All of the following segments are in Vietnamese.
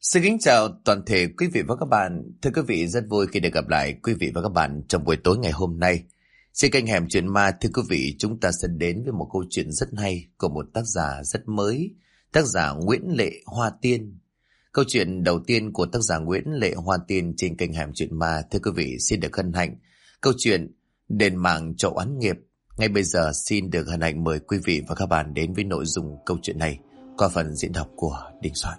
Xin kính chào toàn thể quý vị và các bạn. Thưa quý vị, rất vui khi được gặp lại quý vị và các bạn trong buổi tối ngày hôm nay. Trên kênh Hẻm Chuyện Ma, thưa quý vị, chúng ta sẽ đến với một câu chuyện rất hay của một tác giả rất mới, tác giả Nguyễn Lệ Hoa Tiên. Câu chuyện đầu tiên của tác giả Nguyễn Lệ Hoa Tiên trên kênh Hẻm Chuyện Ma, thưa quý vị, xin được hân hạnh. Câu chuyện Đền mạng trổ oán nghiệp. Ngay bây giờ xin được hân hạnh mời quý vị và các bạn đến với nội dung câu chuyện này qua phần diễn đọc của Đình Soạn.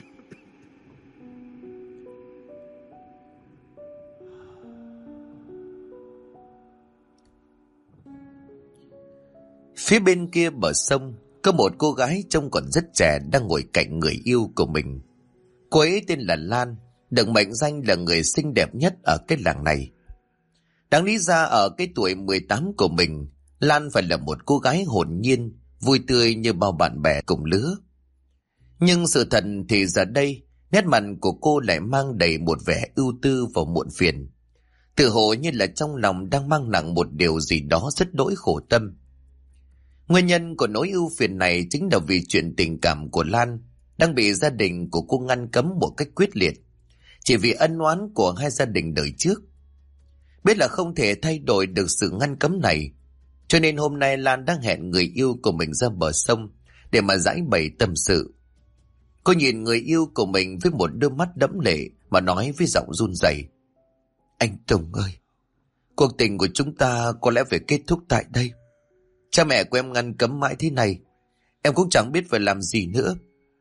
Phía bên kia bờ sông, có một cô gái trông còn rất trẻ đang ngồi cạnh người yêu của mình. Cô ấy tên là Lan, được mệnh danh là người xinh đẹp nhất ở cái làng này. Đáng lý ra ở cái tuổi 18 của mình, Lan phải là một cô gái hồn nhiên, vui tươi như bao bạn bè cùng lứa. Nhưng sự thật thì giờ đây, nét mặt của cô lại mang đầy một vẻ ưu tư và muộn phiền. Tự hồ như là trong lòng đang mang nặng một điều gì đó rất đỗi khổ tâm. Nguyên nhân của nỗi ưu phiền này chính là vì chuyện tình cảm của Lan đang bị gia đình của cô ngăn cấm một cách quyết liệt, chỉ vì ân oán của hai gia đình đời trước. Biết là không thể thay đổi được sự ngăn cấm này, cho nên hôm nay Lan đang hẹn người yêu của mình ra bờ sông để mà giải bày tâm sự. Cô nhìn người yêu của mình với một đôi mắt đẫm lệ mà nói với giọng run rẩy: "Anh Tùng ơi, cuộc tình của chúng ta có lẽ phải kết thúc tại đây. Cha mẹ của em ngăn cấm mãi thế này, em cũng chẳng biết phải làm gì nữa.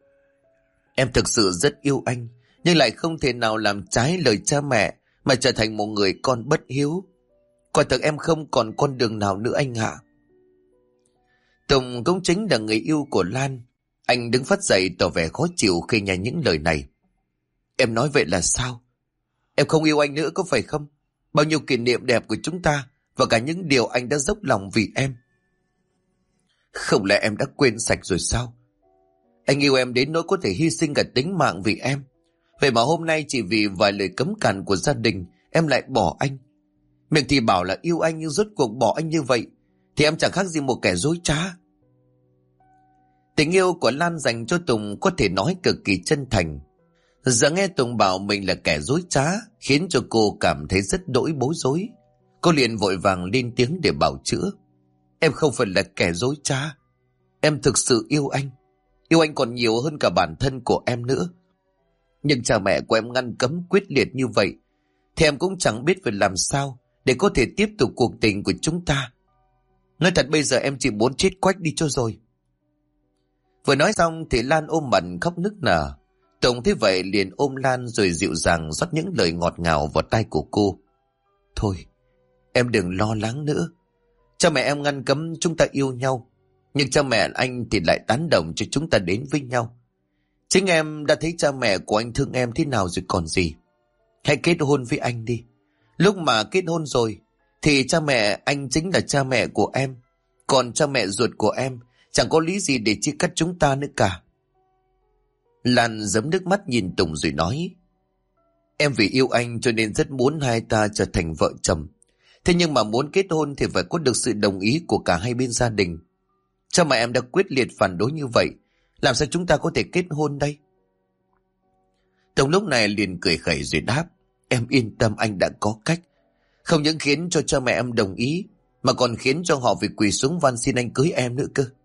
Em thực sự rất yêu anh, nhưng lại không thể nào làm trái lời cha mẹ mà trở thành một người con bất hiếu. Quả thực em không còn con đường nào nữa anh ạ." Tùng cũng chính là người yêu của Lan. Anh đứng phắt dậy tỏ vẻ khó chịu khi nghe những lời này. "Em nói vậy là sao? Em không yêu anh nữa có phải không? Bao nhiêu kỷ niệm đẹp của chúng ta và cả những điều anh đã dốc lòng vì em. Không lẽ em đã quên sạch rồi sao? Anh yêu em đến nỗi có thể hy sinh cả tính mạng vì em. Vậy mà hôm nay chỉ vì vài lời cấm cản của gia đình em lại bỏ anh. Miệng thì bảo là yêu anh nhưng rốt cuộc bỏ anh như vậy thì em chẳng khác gì một kẻ dối trá." Tình yêu của Lan dành cho Tùng có thể nói cực kỳ chân thành. Giờ nghe Tùng bảo mình là kẻ dối trá khiến cho cô cảm thấy rất đỗi bối rối. Cô liền vội vàng lên tiếng để bào chữa: "Em không phải là kẻ dối trá. Em thực sự yêu anh. Yêu anh còn nhiều hơn cả bản thân của em nữa. Nhưng cha mẹ của em ngăn cấm quyết liệt như vậy thì em cũng chẳng biết phải làm sao để có thể tiếp tục cuộc tình của chúng ta. Nói thật bây giờ em chỉ muốn chết quách đi cho rồi." Vừa nói xong thì Lan ôm mặt khóc nức nở. Tùng thấy vậy liền ôm Lan rồi dịu dàng rót những lời ngọt ngào vào tai của cô. "Thôi, em đừng lo lắng nữa. Cha mẹ em ngăn cấm chúng ta yêu nhau, nhưng cha mẹ anh thì lại tán đồng cho chúng ta đến với nhau. Chính em đã thấy cha mẹ của anh thương em thế nào rồi còn gì. Hãy kết hôn với anh đi. Lúc mà kết hôn rồi thì cha mẹ anh chính là cha mẹ của em. Còn cha mẹ ruột của em chẳng có lý gì để chia cắt chúng ta nữa cả." Lan giấm nước mắt nhìn Tùng rồi nói: "Em vì yêu anh cho nên rất muốn hai ta trở thành vợ chồng. Thế nhưng mà muốn kết hôn thì phải có được sự đồng ý của cả hai bên gia đình. Cha mẹ em đã quyết liệt phản đối như vậy, làm sao chúng ta có thể kết hôn đây?" Tùng lúc này liền cười khẩy rồi đáp: "Em yên tâm, anh đã có cách. Không những khiến cho cha mẹ em đồng ý mà còn khiến cho họ phải quỳ xuống van xin anh cưới em nữa cơ."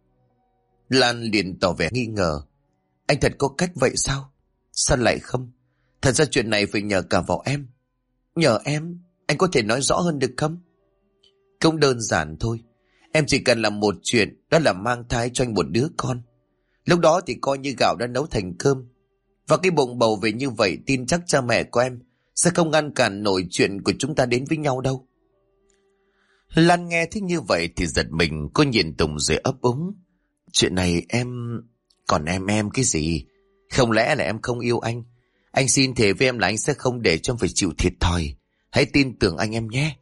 Lan liền tỏ vẻ nghi ngờ: "Anh thật có cách vậy sao? Sao lại không? Thật ra chuyện này phải nhờ cả vào em." "Nhờ em? Anh có thể nói rõ hơn được không?" "Cũng đơn giản thôi. Em chỉ cần làm một chuyện, đó là mang thai cho anh một đứa con. Lúc đó thì coi như gạo đã nấu thành cơm. Và cái bụng bầu về như vậy, tin chắc cha mẹ của em sẽ không ngăn cản nổi chuyện của chúng ta đến với nhau đâu." Lan nghe thích như vậy thì giật mình. Cô nhìn Tùng rồi ấp úng: "Chuyện này em... Còn em cái gì? Không lẽ là em không yêu anh? Anh xin thề với em là anh sẽ không để cho em phải chịu thiệt thòi. Hãy tin tưởng anh em nhé."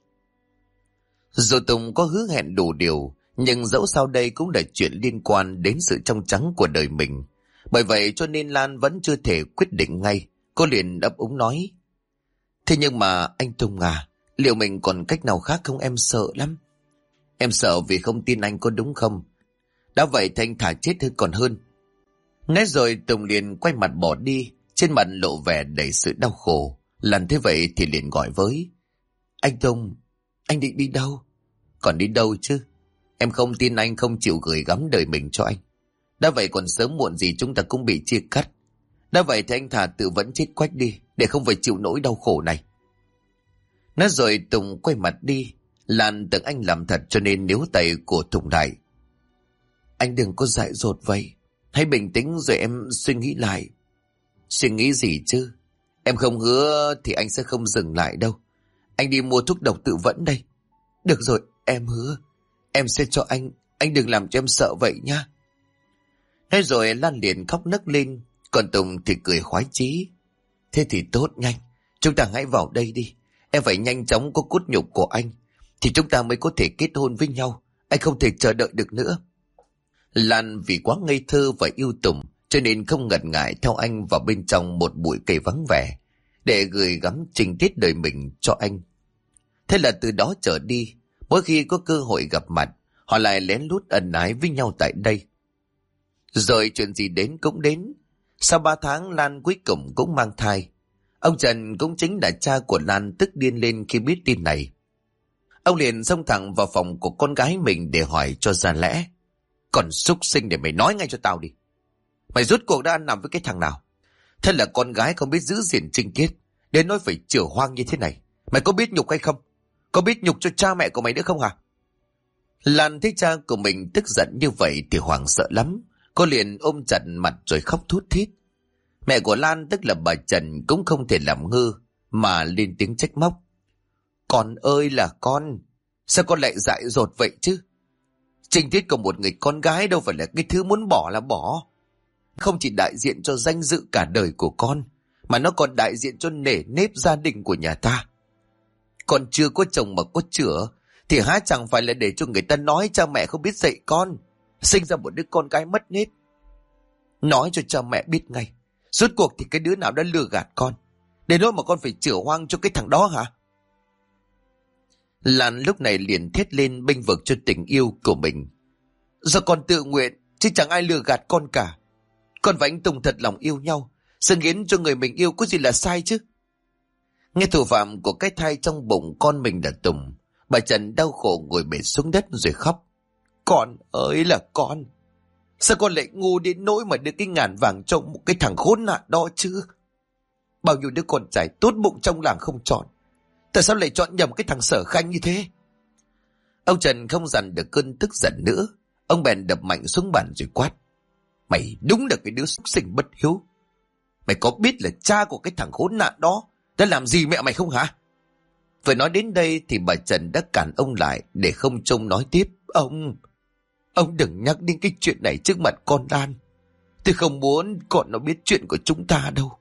Dù Tùng có hứa hẹn đủ điều, nhưng dẫu sao đây cũng là chuyện liên quan đến sự trong trắng của đời mình. Bởi vậy cho nên Lan vẫn chưa thể quyết định ngay. Cô liền ấp úng nói: "Thế nhưng mà anh Tùng à, liệu mình còn cách nào khác không? Em sợ lắm." "Em sợ vì không tin anh có đúng không? Đã vậy thì anh thả chết hơn còn hơn." Nói rồi Tùng liền quay mặt bỏ đi. trên mặt lộ vẻ đầy sự đau khổ. Lan thế vậy thì liền gọi với: Anh Tùng, anh định đi đâu? Còn đi đâu chứ? Em không tin anh không chịu gửi gắm đời mình cho anh. Đã vậy còn sớm muộn gì chúng ta cũng bị chia cắt. Đã vậy thì anh thà tự vẫn chết quách đi, để không phải chịu nỗi đau khổ này. Nói rồi Tùng quay mặt đi. Lan tưởng anh làm thật cho nên níu tay của Tùng lại. Anh đừng có dại dột vậy. Hãy bình tĩnh rồi em suy nghĩ lại. Suy nghĩ gì chứ? Em không hứa thì anh sẽ không dừng lại đâu. Anh đi mua thuốc độc tự vẫn đây. Được rồi, em hứa. Em sẽ cho anh đừng làm cho em sợ vậy nha. Thế rồi Lan liền khóc nấc lên. Còn Tùng thì cười khoái chí. Thế thì tốt, nhanh. Chúng ta hãy vào đây đi. Em phải nhanh chóng có cốt nhục của anh, thì chúng ta mới có thể kết hôn với nhau. Anh không thể chờ đợi được nữa. Lan vì quá ngây thơ và yêu Tùng cho nên không ngần ngại theo anh vào bên trong một bụi cây vắng vẻ để gửi gắm tình tiết đời mình cho anh. Thế là từ đó trở đi, mỗi khi có cơ hội gặp mặt, họ lại lén lút ân ái với nhau tại đây. Rồi chuyện gì đến cũng đến. Sau 3 tháng Lan cuối cùng cũng mang thai. Ông Trần cũng chính là cha của Lan tức điên lên khi biết tin này. Ông liền xông thẳng vào phòng của con gái mình để hỏi cho ra lẽ. Còn súc sinh để mày nói ngay cho tao đi. Mày rốt cuộc đã ăn nằm với cái thằng nào? Thế là con gái không biết giữ gìn trinh tiết, đến nỗi phải chửa hoang như thế này. Mày có biết nhục hay không? Có biết nhục cho cha mẹ của mày nữa không hả? Lan thấy cha của mình tức giận như vậy thì hoảng sợ lắm. Cô liền ôm chặt mặt rồi khóc thút thít. Mẹ của Lan tức là bà Trần cũng không thể làm ngơ mà lên tiếng trách móc. Con ơi là con, sao con lại dại dột vậy chứ? Trinh tiết của một người con gái đâu phải là cái thứ muốn bỏ là bỏ. Không chỉ đại diện cho danh dự cả đời của con, mà nó còn đại diện cho nể nếp gia đình của nhà ta. Con chưa có chồng mà có chữa, thì há chẳng phải là để cho người ta nói cha mẹ không biết dạy con, sinh ra một đứa con gái mất nết. Nói cho cha mẹ biết ngay, rốt cuộc thì cái đứa nào đã lừa gạt con, đến nỗi mà con phải chữa hoang cho cái thằng đó hả? Lan lúc này liền thét lên bênh vực cho tình yêu của mình. Do con tự nguyện, chứ chẳng ai lừa gạt con cả. Con và anh Tùng thật lòng yêu nhau, dâng hiến cho người mình yêu có gì là sai chứ? Nghe thủ phạm của cái thai trong bụng con mình là Tùng, bà Trần đau khổ ngồi bệt xuống đất rồi khóc. Con ơi là con, sao con lại ngu đến nỗi mà đưa cái ngàn vàng cho một cái thằng khốn nạn đó chứ? Bao nhiêu đứa con trai tốt bụng trong làng không chọn, tại sao lại chọn nhầm cái thằng Sở Khanh như thế? Ông Trần không dằn được cơn tức giận nữa. Ông bèn đập mạnh xuống bàn rồi quát. Mày đúng là cái đứa súc sinh bất hiếu. Mày có biết là cha của cái thằng khốn nạn đó đã làm gì mẹ mày không hả? Vừa nói đến đây thì bà Trần đã cản ông lại để không trông nói tiếp. Ông đừng nhắc đến cái chuyện này trước mặt con Lan. Tôi không muốn con nó biết chuyện của chúng ta đâu.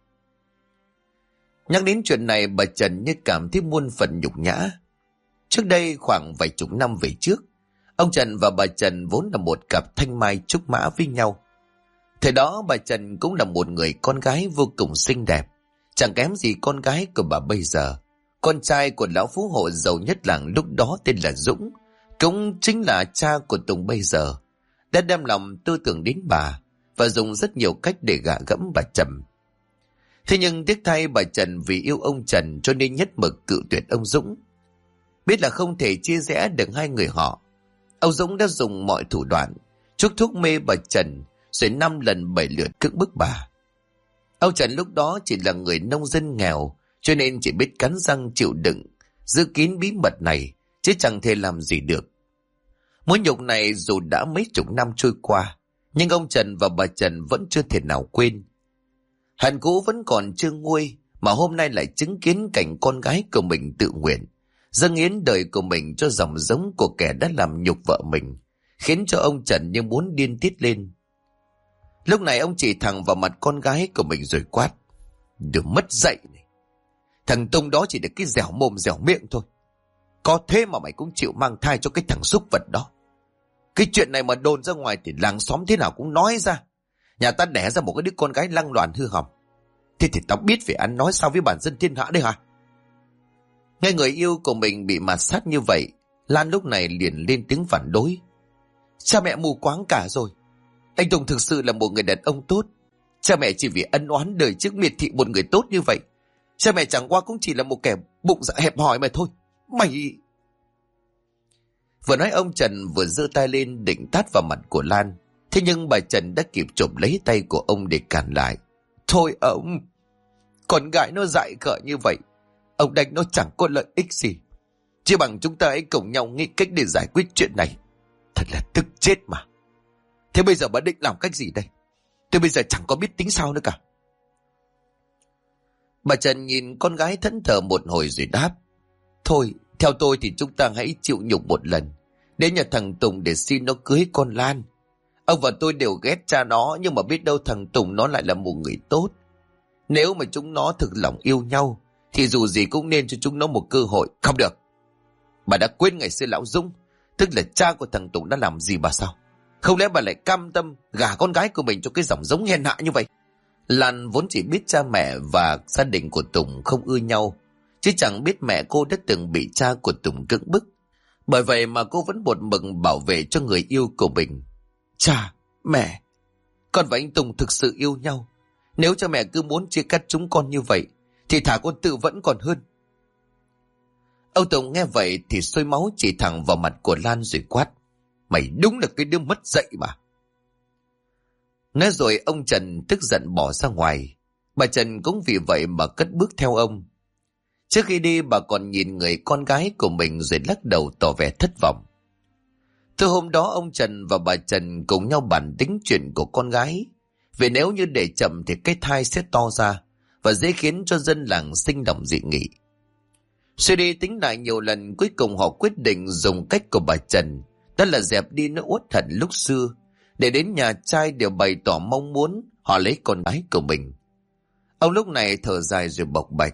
Nhắc đến chuyện này bà Trần như cảm thấy muôn phần nhục nhã. Trước đây khoảng vài chục năm về trước, ông Trần và bà Trần vốn là một cặp thanh mai trúc mã với nhau. Thời đó bà Trần cũng là một người con gái vô cùng xinh đẹp, chẳng kém gì con gái của bà bây giờ. Con trai của lão phú hộ giàu nhất làng lúc đó tên là Dũng, cũng chính là cha của Tùng bây giờ, đã đem lòng tư tưởng đến bà và dùng rất nhiều cách để gạ gẫm bà Trầm. Thế nhưng tiếc thay bà Trần vì yêu ông Trần cho nên nhất mực cự tuyệt ông Dũng. Biết là không thể chia rẽ được hai người họ, ông Dũng đã dùng mọi thủ đoạn chuốc thuốc mê bà Trần, rồi 5 lần 7 lượt cưỡng bức bà. Ông Trần lúc đó chỉ là người nông dân nghèo, cho nên chỉ biết cắn răng chịu đựng, giữ kín bí mật này, chứ chẳng thể làm gì được. Mối nhục này dù đã mấy chục năm trôi qua, nhưng ông Trần và bà Trần vẫn chưa thể nào quên. Hận cũ vẫn còn chưa nguôi, mà hôm nay lại chứng kiến cảnh con gái của mình tự nguyện dâng hiến đời của mình cho dòng giống của kẻ đã làm nhục vợ mình, khiến cho ông Trần như muốn điên tiết lên. Lúc này ông chỉ thẳng vào mặt con gái của mình rồi quát. Đừng mất dạy này. Thằng Tùng đó chỉ là cái dẻo mồm dẻo miệng thôi. Có thế mà mày cũng chịu mang thai cho cái thằng súc vật đó. Cái chuyện này mà đồn ra ngoài thì làng xóm thế nào cũng nói ra. Nhà ta đẻ ra một cái đứa con gái lăng loàn hư hỏng. Thế thì tao biết phải ăn nói sao với bản dân thiên hạ đấy hả? Nghe người yêu của mình bị mạt sát như vậy, Lan lúc này liền lên tiếng phản đối. Cha mẹ mù quáng cả rồi. Anh Tùng thực sự là một người đàn ông tốt. Cha mẹ chỉ vì ân oán đời trước miệt thị một người tốt như vậy. Cha mẹ chẳng qua cũng chỉ là một kẻ bụng dạ hẹp hòi mà thôi. Mày... Vừa nói ông Trần vừa giơ tay lên định tát vào mặt của Lan. Thế nhưng bà Trần đã kịp chụp lấy tay của ông để cản lại. Thôi ông, con gái nó dại khờ như vậy, ông đánh nó chẳng có lợi ích gì. Chỉ bằng chúng ta hãy cùng nhau nghĩ cách để giải quyết chuyện này. Thật là tức chết mà. Thế bây giờ bà định làm cách gì đây? Tôi bây giờ chẳng có biết tính sao nữa cả. Bà Trần nhìn con gái thẫn thờ một hồi rồi đáp. Thôi, theo tôi thì chúng ta hãy chịu nhục một lần. Đến nhà thằng Tùng để xin nó cưới con Lan. Ông và tôi đều ghét cha nó, nhưng mà biết đâu thằng Tùng nó lại là một người tốt. Nếu mà chúng nó thực lòng yêu nhau, thì dù gì cũng nên cho chúng nó một cơ hội. Không được. Bà đã quên ngày xưa lão Dũng, tức là cha của thằng Tùng đã làm gì bà sao? Không lẽ bà lại cam tâm gả con gái của mình cho cái dòng giống hèn hạ như vậy? Lan vốn chỉ biết cha mẹ và gia đình của Tùng không ưa nhau, chứ chẳng biết mẹ cô đã từng bị cha của Tùng cưỡng bức. Bởi vậy mà cô vẫn một mực bảo vệ cho người yêu của mình. Cha, mẹ, con và anh Tùng thực sự yêu nhau. Nếu cha mẹ cứ muốn chia cắt chúng con như vậy, thì thả con tự vẫn còn hơn. Ông Tùng nghe vậy thì sôi máu chỉ thẳng vào mặt của Lan rồi quát. Mày đúng là cái đứa mất dạy mà. Nói rồi ông Trần tức giận bỏ ra ngoài. Bà Trần cũng vì vậy mà cất bước theo ông. Trước khi đi bà còn nhìn người con gái của mình rồi lắc đầu tỏ vẻ thất vọng. Từ hôm đó ông Trần và bà Trần cùng nhau bàn tính chuyện của con gái. Vì nếu như để chậm thì cái thai sẽ to ra và dễ khiến cho dân làng sinh lòng dị nghị. Suy đi tính lại nhiều lần, cuối cùng họ quyết định dùng cách của bà Trần, đó là dẹp đi nỗi uất hận lúc xưa, để đến nhà trai đều bày tỏ mong muốn họ lấy con gái của mình. Ông lúc này thở dài rồi bộc bạch.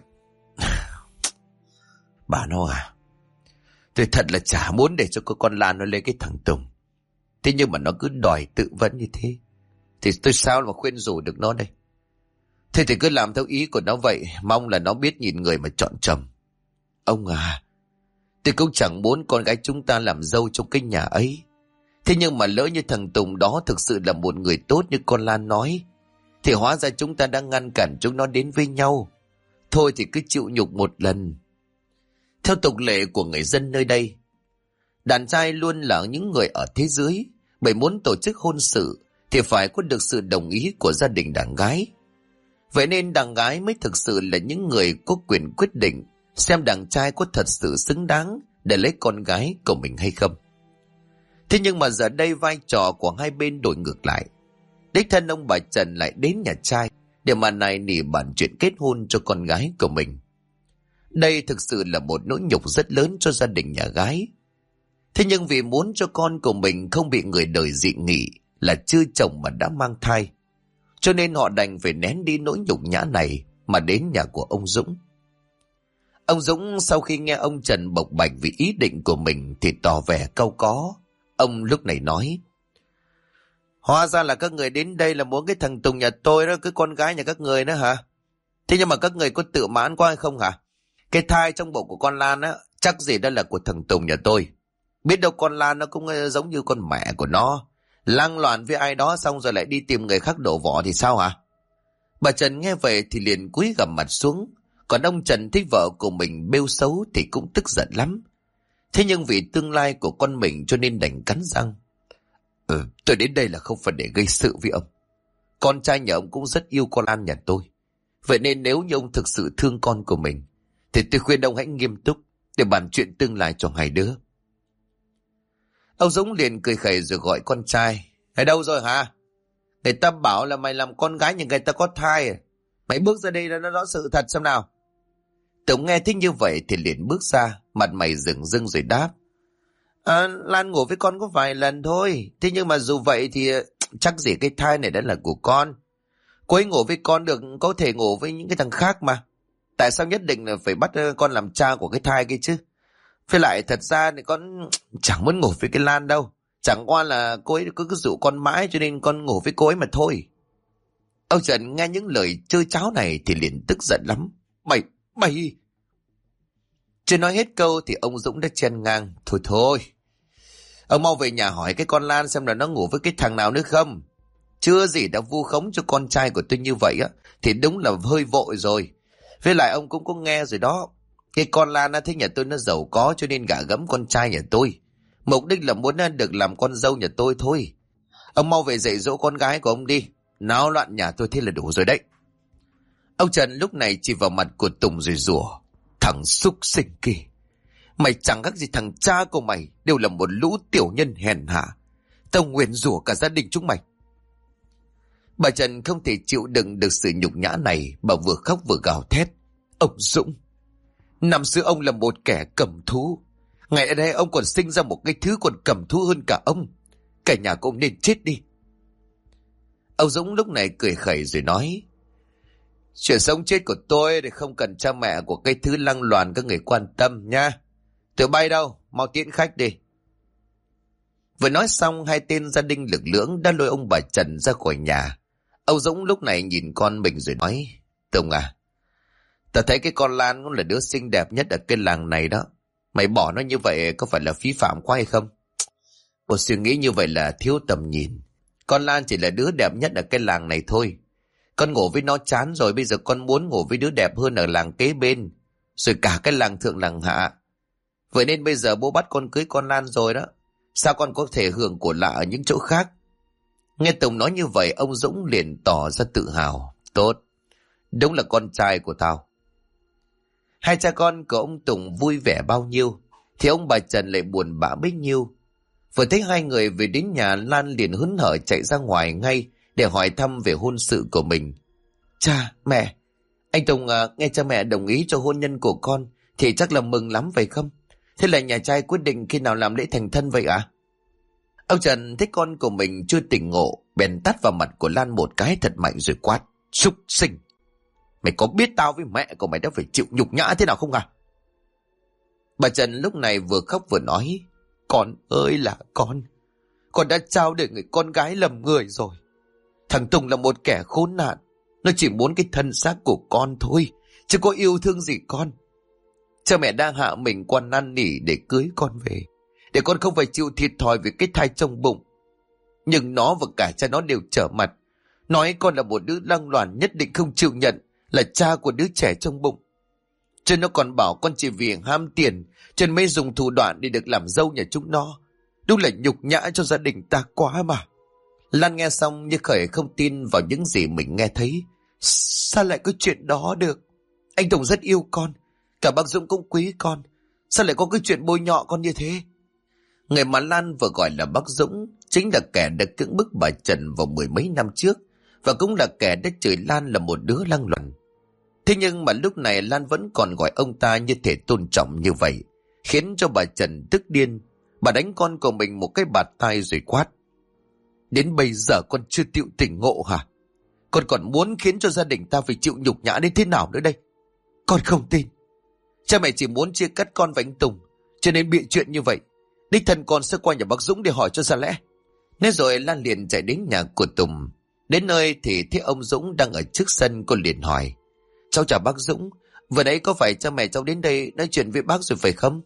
Bà nó à, tôi thật là chả muốn để cho con Lan nó lấy cái thằng Tùng. Thế nhưng mà nó cứ đòi tự vấn như thế, thì tôi sao mà khuyên rủ được nó đây? Thế thì cứ làm theo ý của nó vậy, mong là nó biết nhìn người mà chọn chồng. Ông à, tôi cũng chẳng muốn con gái chúng ta làm dâu trong cái nhà ấy. Thế nhưng mà lỡ như thằng Tùng đó thực sự là một người tốt như con Lan nói, thì hóa ra chúng ta đang ngăn cản chúng nó đến với nhau. Thôi thì cứ chịu nhục một lần. Theo tục lệ của người dân nơi đây, đàn trai luôn là những người ở thế dưới, bởi muốn tổ chức hôn sự thì phải có được sự đồng ý của gia đình đàn gái. Vậy nên đàn gái mới thực sự là những người có quyền quyết định xem đàn trai có thật sự xứng đáng để lấy con gái của mình hay không. Thế nhưng mà giờ đây vai trò của hai bên đổi ngược lại. Đích thân ông bà Trần lại đến nhà trai để mà nài nỉ bàn chuyện kết hôn cho con gái của mình. Đây thực sự là một nỗi nhục rất lớn cho gia đình nhà gái. Thế nhưng vì muốn cho con của mình không bị người đời dị nghị là chưa chồng mà đã mang thai, cho nên họ đành phải nén đi nỗi nhục nhã này mà đến nhà của ông Dũng. Ông Dũng sau khi nghe ông Trần bộc bạch vì ý định của mình thì tỏ vẻ cau có. Ông lúc này nói: Hóa ra là các người đến đây là muốn cái thằng Tùng nhà tôi đó, cái con gái nhà các người nữa hả? Thế nhưng mà các người có tự mãn quá hay không hả? Cái thai trong bụng của con Lan á, chắc gì đó là của thằng Tùng nhà tôi. Biết đâu con Lan nó cũng giống như con mẹ của nó, lang loạn với ai đó xong rồi lại đi tìm người khác đổ vỏ thì sao hả? Bà Trần nghe vậy thì liền cúi gằm mặt xuống. Còn ông Trần thấy vợ của mình bêu xấu thì cũng tức giận lắm. Thế nhưng vì tương lai của con mình cho nên đành cắn răng. Tôi đến đây là không phải để gây sự với ông. Con trai nhà ông cũng rất yêu con Lan nhà tôi. Vậy nên nếu như ông thực sự thương con của mình thì tôi khuyên ông hãy nghiêm túc để bàn chuyện tương lai cho hai đứa. Ông Dũng liền cười khẩy rồi gọi con trai: Ở đâu rồi hả? Người ta bảo là mày làm con gái nhà người ta có thai. Mày bước ra đây nó rõ sự thật xem nào. Tùng nghe thích như vậy thì liền bước ra, mặt mày rừng rưng rồi đáp: Lan ngủ với con có vài lần thôi. Thế nhưng mà dù vậy thì chắc gì cái thai này đã là của con. Cô ấy ngủ với con được, có thể ngủ với những cái thằng khác mà. Tại sao nhất định là phải bắt con làm cha của cái thai kia chứ? Với lại thật ra thì con chẳng muốn ngủ với cái Lan đâu. Chẳng qua là cô ấy cứ dụ con mãi cho nên con ngủ với cô ấy mà thôi. Ông Trần nghe những lời chơi cháo này thì liền tức giận lắm. Mày... Chưa nói hết câu thì ông Dũng đã chen ngang: Thôi, ông mau về nhà hỏi cái con Lan xem là nó ngủ với cái thằng nào nữa không. Chưa gì đã vu khống cho con trai của tôi như vậy á, thì đúng là hơi vội rồi. Với lại ông cũng có nghe rồi đó. Cái con Lan thấy nhà tôi nó giàu có cho nên gả gẫm con trai nhà tôi. Mục đích là muốn được làm con dâu nhà tôi thôi. Ông mau về dạy dỗ con gái của ông đi. Náo loạn nhà tôi thế là đủ rồi đấy. Ông Trần lúc này chỉ vào mặt của Tùng rồi rủa. Thằng xúc sinh kia. Mày chẳng khác gì thằng cha của mày. Đều là một lũ tiểu nhân hèn hạ. Tao nguyền rủa cả gia đình chúng mày. Bà Trần không thể chịu đựng được sự nhục nhã này. Bà vừa khóc vừa gào thét. Ông Dũng, năm xưa ông là một kẻ cầm thú. Ngày ở đây ông còn sinh ra một cái thứ còn cầm thú hơn cả ông. Cả nhà của ông nên chết đi. Ông Dũng lúc này cười khẩy rồi nói. Chuyện sống chết của tôi thì không cần cha mẹ của cái thứ lăng loàn các người quan tâm nha. Tụi bay đâu, mau tiễn khách đi. Vừa nói xong, hai tên gia đình lực lưỡng đã lôi ông bà Trần ra khỏi nhà. Ông Dũng lúc này nhìn con mình rồi nói. Tùng à, tao thấy cái con Lan cũng là đứa xinh đẹp nhất ở cái làng này đó. Mày bỏ nó như vậy có phải là phí phạm quá hay không? Một suy nghĩ như vậy là thiếu tầm nhìn. Con Lan chỉ là đứa đẹp nhất ở cái làng này thôi. Con ngủ với nó chán rồi, bây giờ con muốn ngủ với đứa đẹp hơn ở làng kế bên. Rồi cả cái làng thượng làng hạ. Vậy nên bây giờ bố bắt con cưới con Lan rồi đó. Sao con có thể hưởng của lạ ở những chỗ khác? Nghe Tùng nói như vậy, ông Dũng liền tỏ ra tự hào. Tốt, đúng là con trai của tao. Hai cha con của ông Tùng vui vẻ bao nhiêu, thì ông bà Trần lại buồn bã bấy nhiêu. Vừa thấy hai người về đến nhà, Lan liền hớn hở chạy ra ngoài ngay để hỏi thăm về hôn sự của mình. Cha, mẹ, anh Tùng nghe cha mẹ đồng ý cho hôn nhân của con thì chắc là mừng lắm phải không? Thế là nhà trai quyết định khi nào làm lễ thành thân vậy ạ? Ông Trần thấy con của mình chưa tỉnh ngộ, bèn tát vào mặt của Lan một cái thật mạnh rồi quát. Súc sinh! Mày có biết tao với mẹ của mày đã phải chịu nhục nhã thế nào không à? Bà Trần lúc này vừa khóc vừa nói. Con ơi là con đã trao để người con gái lầm người rồi. Thằng Tùng là một kẻ khốn nạn. Nó chỉ muốn cái thân xác của con thôi, chứ có yêu thương gì con. Cha mẹ đang hạ mình qua năn nỉ để cưới con về, để con không phải chịu thiệt thòi vì cái thai trong bụng. Nhưng nó và cả cha nó đều trở mặt, nói con là một đứa lăng loàn, nhất định không chịu nhận là cha của đứa trẻ trong bụng. Chứ nó còn bảo con chỉ vì ham tiền cho nên mới dùng thủ đoạn để được làm dâu nhà chúng nó. Đúng là nhục nhã cho gia đình ta quá mà. Lan nghe xong như khởi không tin vào những gì mình nghe thấy. Sao lại có chuyện đó được? Anh Tùng rất yêu con, cả bác Dũng cũng quý con. Sao lại có cái chuyện bôi nhọ con như thế? Người mà Lan vừa gọi là bác Dũng chính là kẻ đã cưỡng bức bà Trần vào 10 mấy năm trước, và cũng là kẻ đã chửi Lan là một đứa lăng loàn. Thế nhưng mà lúc này Lan vẫn còn gọi ông ta như thể tôn trọng như vậy, khiến cho bà Trần tức điên. Bà đánh con của mình một cái bạt tai rồi quát. Đến bây giờ con chưa chịu tỉnh ngộ hả? Con còn muốn khiến cho gia đình ta phải chịu nhục nhã đến thế nào nữa đây? Con không tin. Cha mẹ chỉ muốn chia cắt con và anh Tùng, cho nên bịa chuyện như vậy. Đích thân con sẽ qua nhà bác Dũng để hỏi cho ra lẽ. Nên rồi Lan liền chạy đến nhà của Tùng. Đến nơi thì thấy ông Dũng đang ở trước sân, cô liền hỏi. Cháu chào bác Dũng, vừa nãy có phải cha mẹ cháu đến đây nói chuyện với bác rồi phải không?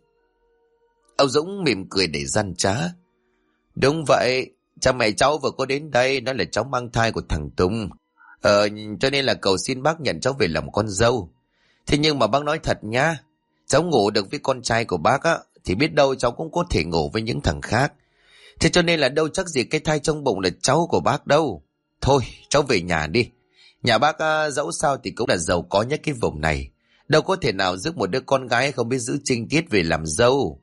Ông Dũng mỉm cười để gian trá. Đúng vậy, cha mẹ cháu vừa có đến đây nói là cháu mang thai của thằng Tùng. Cho nên là cầu xin bác nhận cháu về làm con dâu. Thế nhưng mà bác nói thật nhá, cháu ngủ được với con trai của bác á, thì biết đâu cháu cũng có thể ngủ với những thằng khác. Thế cho nên là đâu chắc gì cái thai trong bụng là cháu của bác đâu. Thôi cháu về nhà đi. Nhà bác dẫu sao thì cũng là giàu có nhất cái vùng này. Đâu có thể nào giúp một đứa con gái không biết giữ trinh tiết về làm dâu.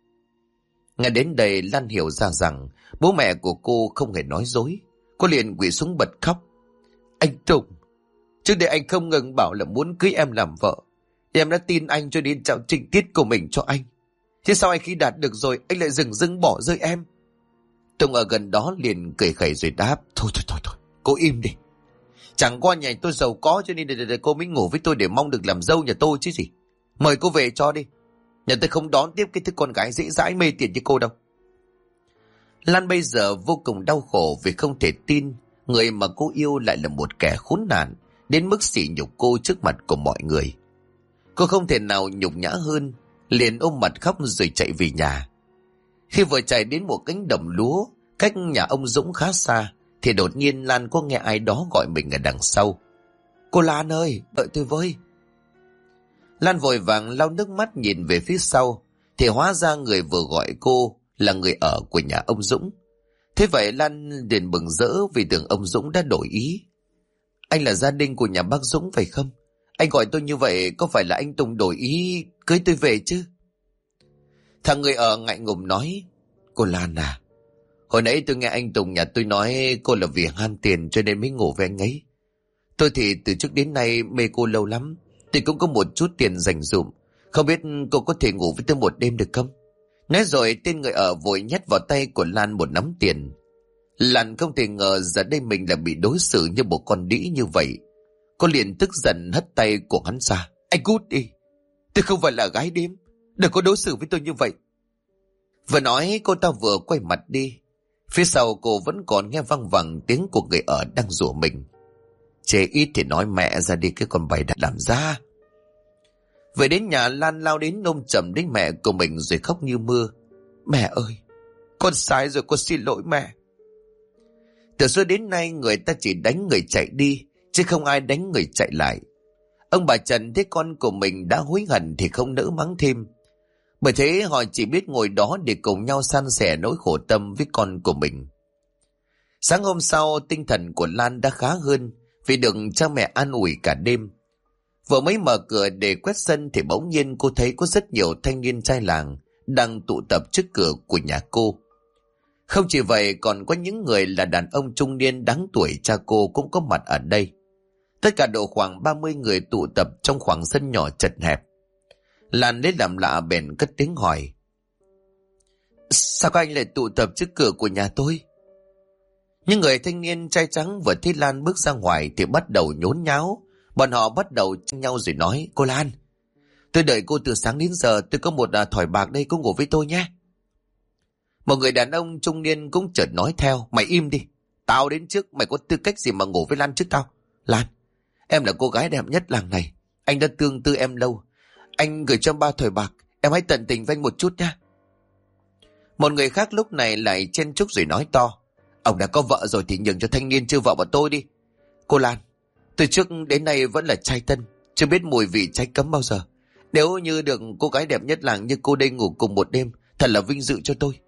Nghe đến đây Lan hiểu ra rằng bố mẹ của cô không hề nói dối. Cô liền quỳ xuống bật khóc. Anh Tùng, trước đây anh không ngừng bảo là muốn cưới em làm vợ. Em đã tin anh cho đến trao trinh tiết của mình cho anh. Thế sao anh khi đạt được rồi anh lại dừng dưng bỏ rơi em? Tùng ở gần đó liền cười khẩy rồi đáp. Thôi, cô im đi. Chẳng qua nhà tôi giàu có cho nên để cô mới ngủ với tôi để mong được làm dâu nhà tôi chứ gì. Mời cô về cho đi. Nhà tôi không đón tiếp cái thứ con gái dễ dãi mê tiền như cô đâu. Lan bây giờ vô cùng đau khổ vì không thể tin người mà cô yêu lại là một kẻ khốn nạn đến mức sỉ nhục cô trước mặt của mọi người. Cô không thể nào nhục nhã hơn, liền ôm mặt khóc rồi chạy về nhà. Khi vừa chạy đến một cánh đồng lúa cách nhà ông Dũng khá xa thì đột nhiên Lan có nghe ai đó gọi mình ở đằng sau. Cô Lan ơi, đợi tôi với. Lan vội vàng lau nước mắt nhìn về phía sau, thì hóa ra người vừa gọi cô là người ở của nhà ông Dũng. Thế vậy Lan liền mừng rỡ vì tưởng ông Dũng đã đổi ý. Anh là gia đình của nhà bác Dũng phải không? Anh gọi tôi như vậy có phải là anh Tùng đổi ý cưới tôi về chứ? Thằng người ở ngại ngùng nói, cô Lan à, hồi nãy tôi nghe anh Tùng nhà tôi nói cô là vì ham tiền cho nên mới ngủ với anh ấy. Tôi thì từ trước đến nay mê cô lâu lắm, thì cũng có một chút tiền dành dụm. Không biết cô có thể ngủ với tôi một đêm được không? Nói rồi tên người ở vội nhét vào tay của Lan một nắm tiền. Lan không thể ngờ giờ đây mình là bị đối xử như một con đĩ như vậy. Cô liền tức giận hất tay của hắn ra. Anh cút đi, tôi không phải là gái đêm, đừng có đối xử với tôi như vậy. Vừa nói cô ta vừa quay mặt đi. Phía sau cô vẫn còn nghe văng vẳng tiếng của người ở đang rủa mình. Chê ít thì nói mẹ ra đi, cái con bày đã làm ra. Về đến nhà, Lan lao đến ôm chầm đến mẹ của mình rồi khóc như mưa. Mẹ ơi, con sai rồi, con xin lỗi mẹ. Từ xưa đến nay người ta chỉ đánh người chạy đi, chứ không ai đánh người chạy lại. Ông bà Trần thấy con của mình đã hối hận thì không nỡ mắng thêm. Bởi thế họ chỉ biết ngồi đó để cùng nhau san sẻ nỗi khổ tâm với con của mình. Sáng hôm sau, tinh thần của Lan đã khá hơn vì được cha mẹ an ủi cả đêm. Vừa mới mở cửa để quét sân thì bỗng nhiên cô thấy có rất nhiều thanh niên trai làng đang tụ tập trước cửa của nhà cô. Không chỉ vậy, còn có những người là đàn ông trung niên đáng tuổi cha cô cũng có mặt ở đây. Tất cả độ khoảng 30 người tụ tập trong khoảng sân nhỏ chật hẹp. Lan lấy làm lạ bèn cất tiếng hỏi. Sao các anh lại tụ tập trước cửa của nhà tôi? Những người thanh niên trai trắng vừa thấy Lan bước ra ngoài thì bắt đầu nhốn nháo. Bọn họ bắt đầu tranh nhau rồi nói, cô Lan, tôi đợi cô từ sáng đến giờ, tôi có một thỏi bạc đây, cô ngủ với tôi nhé. Một người đàn ông trung niên cũng chợt nói theo, mày im đi, tao đến trước, mày có tư cách gì mà ngủ với Lan trước tao? Lan, em là cô gái đẹp nhất làng này, anh đã tương tư em lâu, anh gửi cho 3 thỏi bạc, em hãy tận tình với anh một chút nhé. Một người khác lúc này lại chen chúc rồi nói to, ông đã có vợ rồi thì nhường cho thanh niên chưa vợ bọn tôi đi. Cô Lan, từ trước đến nay vẫn là trai tân, chưa biết mùi vị trái cấm bao giờ. Nếu như được cô gái đẹp nhất làng như cô đây ngủ cùng một đêm, thật là vinh dự cho tôi.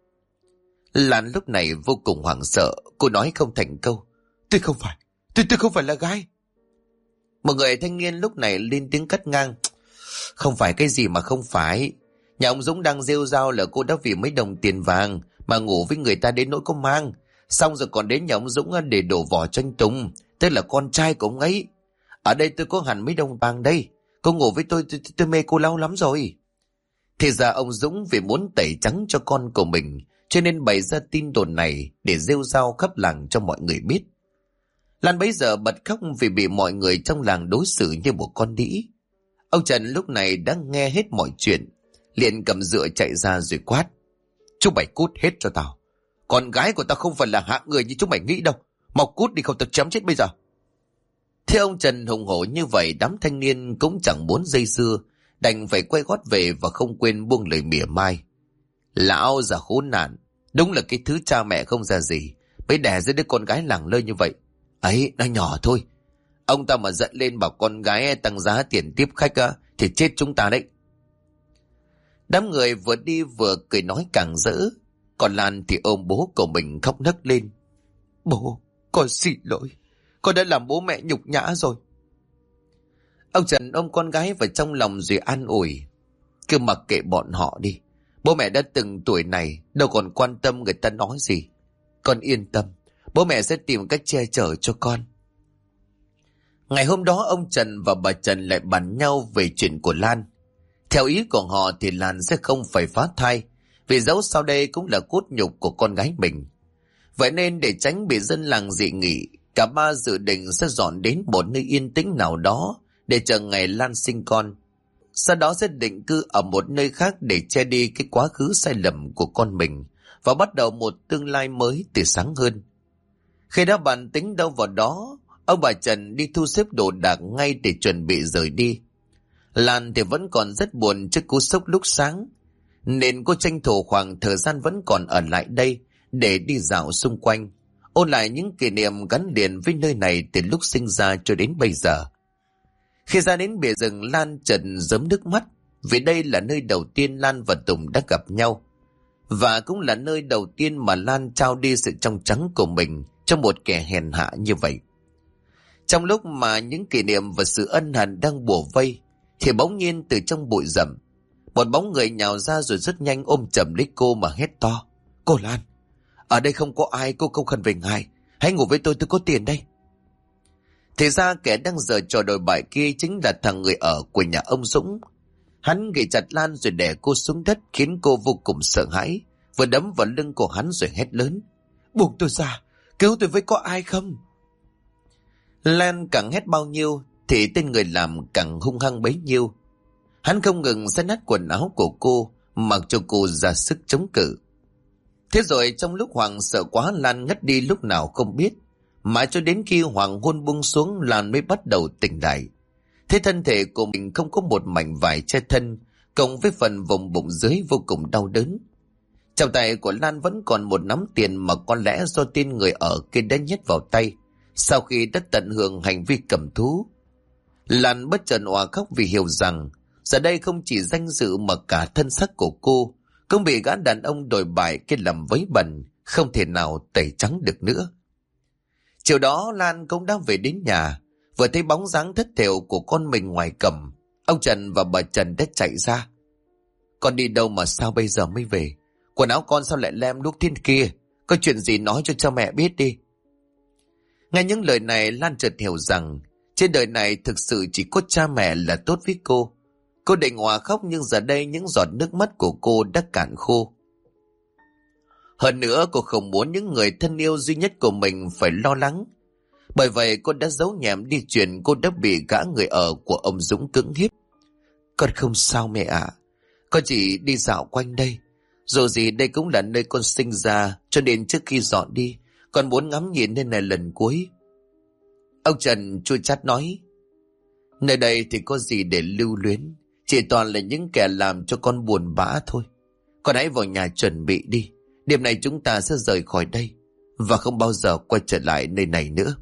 Lan lúc này vô cùng hoảng sợ, cô nói không thành câu. Tôi không phải, tôi không phải là gái. Một người thanh niên lúc này lên tiếng cắt ngang. Không phải cái gì mà không phải. Nhà ông Dũng đang rêu rao là cô đã vì mấy đồng tiền vàng mà ngủ với người ta đến nỗi có mang. Xong rồi còn đến nhà ông Dũng để đổ vỏ cho anh Tùng, tức là con trai của ông ấy. Ở đây tôi có hẳn mấy đồng vàng đây. Cô ngủ với tôi mê cô lâu lắm rồi. Thì ra ông Dũng vì muốn tẩy trắng cho con của mình, cho nên bày ra tin đồn này để rêu rao khắp làng cho mọi người biết. Lan bấy giờ bật khóc vì bị mọi người trong làng đối xử như một con đĩ. Ông Trần lúc này đã nghe hết mọi chuyện, liền cầm dựa chạy ra rồi quát. Chúng mày cút hết cho tao. Con gái của tao không phải là hạng người như chúng mày nghĩ đâu. Mau cút đi không tao chém chết bây giờ. Thế ông Trần hùng hổ như vậy, đám thanh niên cũng chẳng muốn dây dưa, đành phải quay gót về và không quên buông lời mỉa mai. Lão già khốn nạn, đúng là cái thứ cha mẹ không ra gì, mới đẻ ra đứa con gái lẳng lơ như vậy. Ấy, nó nhỏ thôi. Ông ta mà giận lên bảo con gái tăng giá tiền tiếp khách thì chết chúng ta đấy. Đám người vừa đi vừa cười nói càng rỡ. Còn Lan thì ôm bố của mình khóc nấc lên. Bố, con xin lỗi. Con đã làm bố mẹ nhục nhã rồi. Ông Trần ôm con gái vào trong lòng rồi an ủi. Cứ mặc kệ bọn họ đi. Bố mẹ đã từng tuổi này, đâu còn quan tâm người ta nói gì. Con yên tâm, bố mẹ sẽ tìm cách che chở cho con. Ngày hôm đó ông Trần và bà Trần lại bàn nhau về chuyện của Lan. Theo ý của họ thì Lan sẽ không phải phá thai, vì dẫu sau đây cũng là cốt nhục của con gái mình. Vậy nên để tránh bị dân làng dị nghị, cả ba dự định sẽ dọn đến một nơi yên tĩnh nào đó để chờ ngày Lan sinh con. Sau đó sẽ định cư ở một nơi khác để che đi cái quá khứ sai lầm của con mình và bắt đầu một tương lai mới tươi sáng hơn. Khi đã bàn tính đâu vào đó, ông bà Trần đi thu xếp đồ đạc ngay để chuẩn bị rời đi. Lan thì vẫn còn rất buồn trước cú sốc lúc sáng, nên cô tranh thủ khoảng thời gian vẫn còn ở lại đây để đi dạo xung quanh, ôn lại những kỷ niệm gắn liền với nơi này từ lúc sinh ra cho đến bây giờ. Khi ra đến bìa rừng, Lan chợt giấm nước mắt, vì đây là nơi đầu tiên Lan và Tùng đã gặp nhau, và cũng là nơi đầu tiên mà Lan trao đi sự trong trắng của mình cho một kẻ hèn hạ như vậy. Trong lúc mà những kỷ niệm và sự ân hận đang bủa vây, thì bỗng nhiên từ trong bụi rậm, một bóng người nhào ra rồi rất nhanh ôm chầm lấy cô mà hét to: "Cô Lan, ở đây không có ai, cô không cần về ngài, hãy ngủ với tôi có tiền đây." Thì ra kẻ đang giở trò đồi bại kia chính là thằng người ở của nhà ông Dũng. Hắn ghi chặt Lan rồi đè cô xuống đất, khiến cô vô cùng sợ hãi, vừa đấm vào lưng của hắn rồi hét lớn: "Buông tôi ra, cứu tôi với, có ai không?" Lan càng hét bao nhiêu thì tên người làm càng hung hăng bấy nhiêu. Hắn không ngừng xé nát quần áo của cô, mặc cho cô ra sức chống cự. Thế rồi trong lúc Hoàng sợ quá, Lan ngất đi lúc nào không biết, mãi cho đến khi hoàng hôn buông xuống, Lan mới bắt đầu tỉnh lại. Thế thân thể của mình không có một mảnh vải che thân, cộng với phần vùng bụng dưới vô cùng đau đớn. Trong tay của Lan vẫn còn một nắm tiền mà có lẽ do tên người ở kia đã nhét vào tay sau khi đã tận hưởng hành vi cầm thú. Lan bất chợt òa khóc vì hiểu rằng giờ đây không chỉ danh dự mà cả thân xác của cô cũng bị gã đàn ông đồi bại kia làm vấy bẩn, không thể nào tẩy trắng được nữa. Chiều đó Lan cũng đã về đến nhà, vừa thấy bóng dáng thất thểu của con mình ngoài cổng, ông Trần và bà Trần đã chạy ra. "Con đi đâu mà sao bây giờ mới về? Quần áo con sao lại lem luốc thế kia? Có chuyện gì nói cho mẹ biết đi." Nghe những lời này, Lan chợt hiểu rằng trên đời này thực sự chỉ có cha mẹ là tốt với cô. Cô định hòa khóc nhưng giờ đây những giọt nước mắt của cô đã cạn khô. Hơn nữa cô không muốn những người thân yêu duy nhất của mình phải lo lắng. Bởi vậy cô đã giấu nhẹm đi chuyện cô đã bị gã người ở của ông Dũng cưỡng hiếp. "Con không sao mẹ ạ. Con chỉ đi dạo quanh đây. Dù gì đây cũng là nơi con sinh ra, cho nên trước khi dọn đi, con muốn ngắm nhìn nơi này lần cuối." Ông Trần chua chát nói: "Nơi đây thì có gì để lưu luyến, chỉ toàn là những kẻ làm cho con buồn bã thôi. Con hãy vào nhà chuẩn bị đi. Đêm nay chúng ta sẽ rời khỏi đây và không bao giờ quay trở lại nơi này nữa."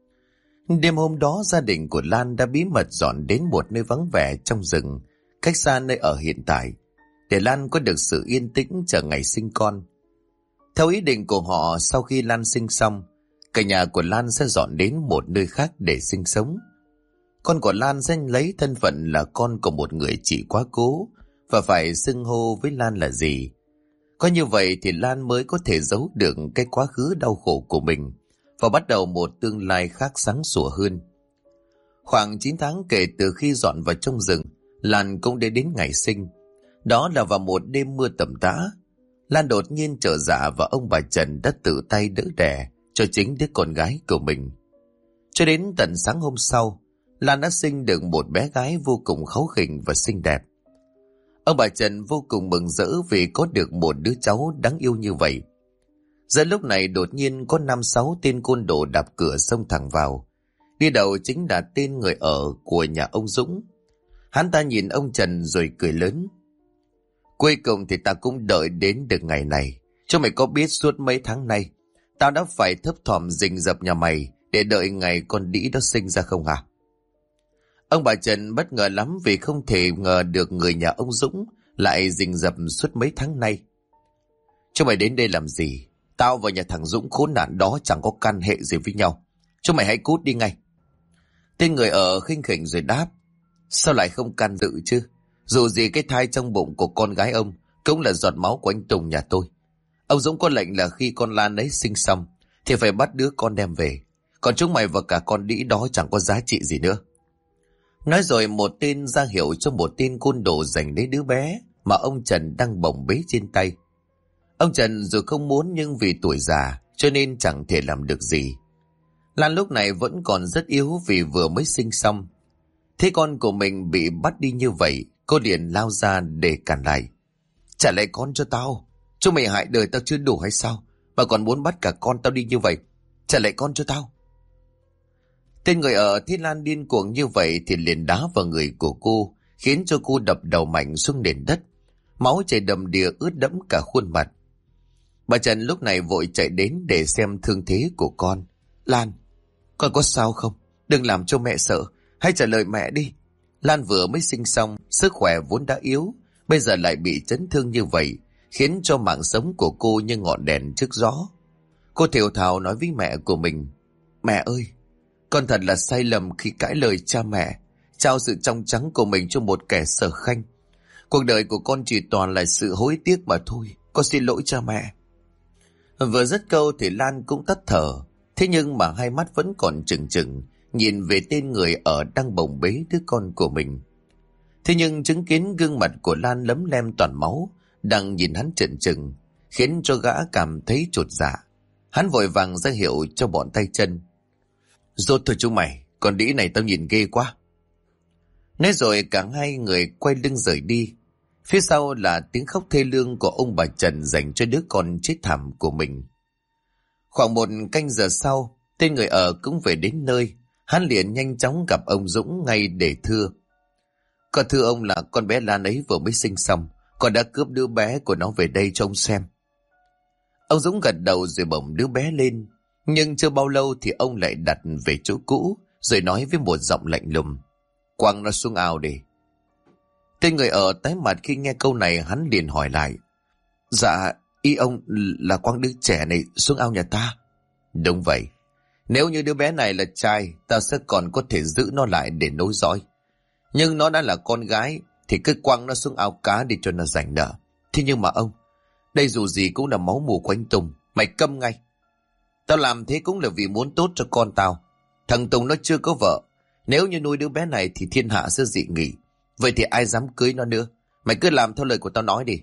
Đêm hôm đó, gia đình của Lan đã bí mật dọn đến một nơi vắng vẻ trong rừng, cách xa nơi ở hiện tại, để Lan có được sự yên tĩnh chờ ngày sinh con. Theo ý định của họ, sau khi Lan sinh xong, cả nhà của Lan sẽ dọn đến một nơi khác để sinh sống. Con của Lan sẽ lấy thân phận là con của một người chị quá cố và phải xưng hô với Lan là dì. Có như vậy thì Lan mới có thể giấu được cái quá khứ đau khổ của mình và bắt đầu một tương lai khác sáng sủa hơn. Khoảng 9 tháng kể từ khi dọn vào trong rừng, Lan cũng đến ngày sinh. Đó là vào một đêm mưa tầm tã, Lan đột nhiên trở dạ và ông bà Trần đã tự tay đỡ đẻ cho chính đứa con gái của mình. Cho đến tận sáng hôm sau, Lan đã sinh được một bé gái vô cùng kháu khỉnh và xinh đẹp. Ông bà Trần vô cùng mừng rỡ vì có được một đứa cháu đáng yêu như vậy. Giờ lúc này đột nhiên có 5-6 tên côn đồ đạp cửa xông thẳng vào. Đi đầu chính là tên người ở của nhà ông Dũng. Hắn ta nhìn ông Trần rồi cười lớn: "Cuối cùng thì ta cũng đợi đến được ngày này. Cho mày có biết suốt mấy tháng nay tao đã phải thấp thỏm rình rập nhà mày để đợi ngày con đĩ đó sinh ra không hả?" Ông bà Trần bất ngờ lắm vì không thể ngờ được người nhà ông Dũng lại rình rập suốt mấy tháng nay. "Chúng mày đến đây làm gì? Tao và nhà thằng Dũng khốn nạn đó chẳng có can hệ gì với nhau. Chúng mày hãy cút đi ngay." Tên người ở khinh khỉnh rồi đáp: "Sao lại không can dự chứ? Dù gì cái thai trong bụng của con gái ông cũng là giọt máu của anh Tùng nhà tôi. Ông Dũng có lệnh là khi con Lan ấy sinh xong thì phải bắt đứa con đem về. Còn chúng mày và cả con đĩ đó chẳng có giá trị gì nữa." Nói rồi một tên ra hiệu cho một tên côn đồ giành lấy đứa bé mà ông Trần đang bồng bế trên tay. Ông Trần dù không muốn nhưng vì tuổi già cho nên chẳng thể làm được gì. Lan lúc này vẫn còn rất yếu vì vừa mới sinh xong. Thấy con của mình bị bắt đi như vậy, cô liền lao ra để cản lại. "Trả lại con cho tao. Chúng mày hại đời tao chưa đủ hay sao mà còn muốn bắt cả con tao đi như vậy? Trả lại con cho tao." Tên người ở thấy Lan điên cuồng như vậy thì liền đá vào người của cô, khiến cho cô đập đầu mạnh xuống nền đất. Máu chảy đầm đìa ướt đẫm cả khuôn mặt. Bà Trần lúc này vội chạy đến để xem thương thế của con. Lan, con có sao không? Đừng làm cho mẹ sợ, hãy trả lời mẹ đi. Lan vừa mới sinh xong, sức khỏe vốn đã yếu, bây giờ lại bị chấn thương như vậy, khiến cho mạng sống của cô như ngọn đèn trước gió. Cô thều thào nói với mẹ của mình: Mẹ ơi, con thật là sai lầm khi cãi lời cha mẹ, trao sự trong trắng của mình cho một kẻ sở khanh. Cuộc đời của con chỉ toàn là sự hối tiếc mà thôi. Con xin lỗi cha mẹ. Vừa dứt câu thì Lan cũng tắt thở. Thế nhưng mà hai mắt vẫn còn trừng trừng nhìn về tên người ở đang bồng bế đứa con của mình. Thế nhưng chứng kiến gương mặt của Lan lấm lem toàn máu, đang nhìn hắn trợn trừng, khiến cho gã cảm thấy chột dạ. Hắn vội vàng ra hiệu cho bọn tay chân. Rốt thôi chú mày, con đĩ này tao nhìn ghê quá. Nói rồi cả hai người quay lưng rời đi. Phía sau là tiếng khóc thê lương của ông bà Trần dành cho đứa con chết thảm của mình. Khoảng 1 canh giờ sau, tên người ở cũng về đến nơi. Hắn liền nhanh chóng gặp ông Dũng ngay để thưa. Con thưa ông là con bé Lan ấy vừa mới sinh xong, con đã cướp đứa bé của nó về đây cho ông xem. Ông Dũng gật đầu rồi bổng đứa bé lên. Nhưng chưa bao lâu thì ông lại đặt về chỗ cũ, rồi nói với một giọng lạnh lùng: Quăng nó xuống ao đi. Tên người ở tái mặt khi nghe câu này, hắn liền hỏi lại: Dạ, ý ông là quăng đứa trẻ này xuống ao nhà ta? Đúng vậy. Nếu như đứa bé này là trai, ta sẽ còn có thể giữ nó lại để nối dõi. Nhưng nó đã là con gái thì cứ quăng nó xuống ao cá đi cho nó rảnh nợ. Thế nhưng mà ông, đây dù gì cũng là máu mù quanh Tùng. Mày câm ngay. Tao làm thế cũng là vì muốn tốt cho con tao. Thằng Tùng nó chưa có vợ. Nếu như nuôi đứa bé này thì thiên hạ sẽ dị nghị. Vậy thì ai dám cưới nó nữa. Mày cứ làm theo lời của tao nói đi.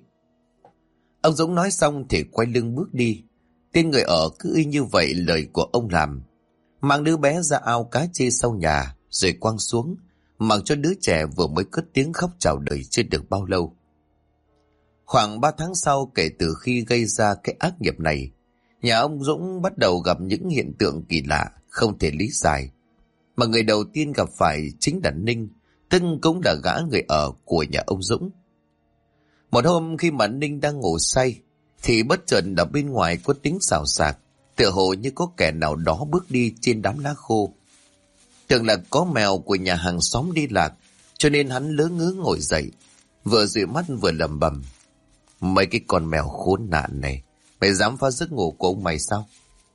Ông Dũng nói xong thì quay lưng bước đi. Tên người ở cứ y như vậy lời của ông làm. Mang đứa bé ra ao cá chê sau nhà, rồi quăng xuống, mặc cho đứa trẻ vừa mới cất tiếng khóc chào đời chưa được bao lâu. Khoảng 3 tháng sau kể từ khi gây ra cái ác nghiệp này, nhà ông Dũng bắt đầu gặp những hiện tượng kỳ lạ, không thể lý giải. Mà người đầu tiên gặp phải chính là Ninh, tức cũng là gã người ở của nhà ông Dũng. Một hôm khi mà Ninh đang ngủ say, thì bất chợt ở bên ngoài có tiếng xào xạc, tựa hồ như có kẻ nào đó bước đi trên đám lá khô. Tưởng là có mèo của nhà hàng xóm đi lạc, cho nên hắn lớ ngớ ngồi dậy, vừa dụi mắt vừa lẩm bẩm: Mấy cái con mèo khốn nạn này, mày dám phá giấc ngủ của ông mày sao?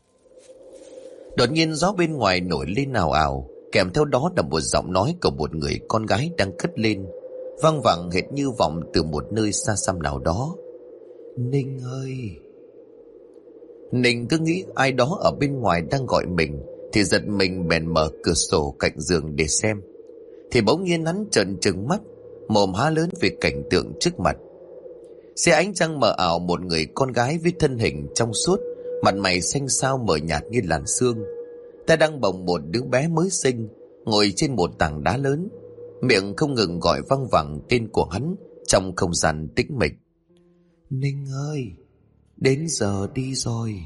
Đột nhiên gió bên ngoài nổi lên ào ào, kèm theo đó là một giọng nói của một người con gái đang cất lên, vang vẳng hệt như vọng từ một nơi xa xăm nào đó. Ninh ơi! Ninh cứ nghĩ ai đó ở bên ngoài đang gọi mình, thì giật mình bèn mở cửa sổ cạnh giường để xem. Thì bỗng nhiên hắn trợn trừng mắt, mồm há lớn về cảnh tượng trước mặt. Dưới ánh trăng mờ ảo, một người con gái với thân hình trong suốt, mặt mày xanh xao mờ nhạt như làn sương. Ta đang bồng một đứa bé mới sinh, ngồi trên một tảng đá lớn, miệng không ngừng gọi văng vẳng tên của hắn trong không gian tĩnh mịch. Ninh ơi, đến giờ đi rồi.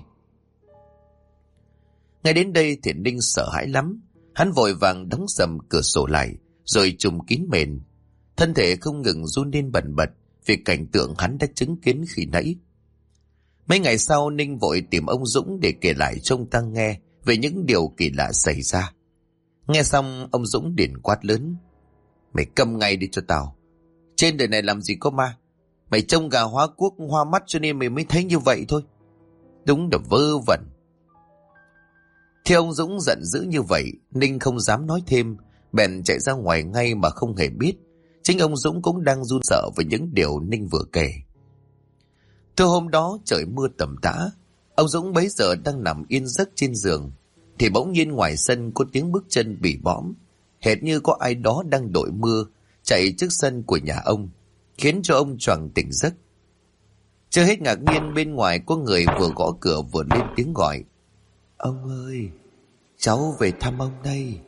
Ngay đến đây thì Ninh sợ hãi lắm. Hắn vội vàng đóng sầm cửa sổ lại, rồi trùm kín mền. Thân thể không ngừng run lên bần bật vì cảnh tượng hắn đã chứng kiến khi nãy. Mấy ngày sau, Ninh vội tìm ông Dũng để kể lại cho ông ta nghe về những điều kỳ lạ xảy ra. Nghe xong, ông Dũng liền quát lớn: Mày câm ngay đi cho tao. Trên đời này làm gì có ma. Mày trông gà hóa quốc hoa mắt cho nên mày mới thấy như vậy thôi. Đúng là vớ vẩn. Khi ông Dũng giận dữ như vậy, Ninh không dám nói thêm, bèn chạy ra ngoài ngay mà không hề biết chính ông Dũng cũng đang run sợ với những điều Ninh vừa kể. Từ hôm đó trời mưa tầm tã, ông Dũng bấy giờ đang nằm yên giấc trên giường, thì bỗng nhiên ngoài sân có tiếng bước chân bỉ bõm, hệt như có ai đó đang đội mưa chạy trước sân của nhà ông, khiến cho ông choàng tỉnh giấc. Chưa hết ngạc nhiên, bên ngoài có người vừa gõ cửa vừa lên tiếng gọi: Ông ơi, cháu về thăm ông đây.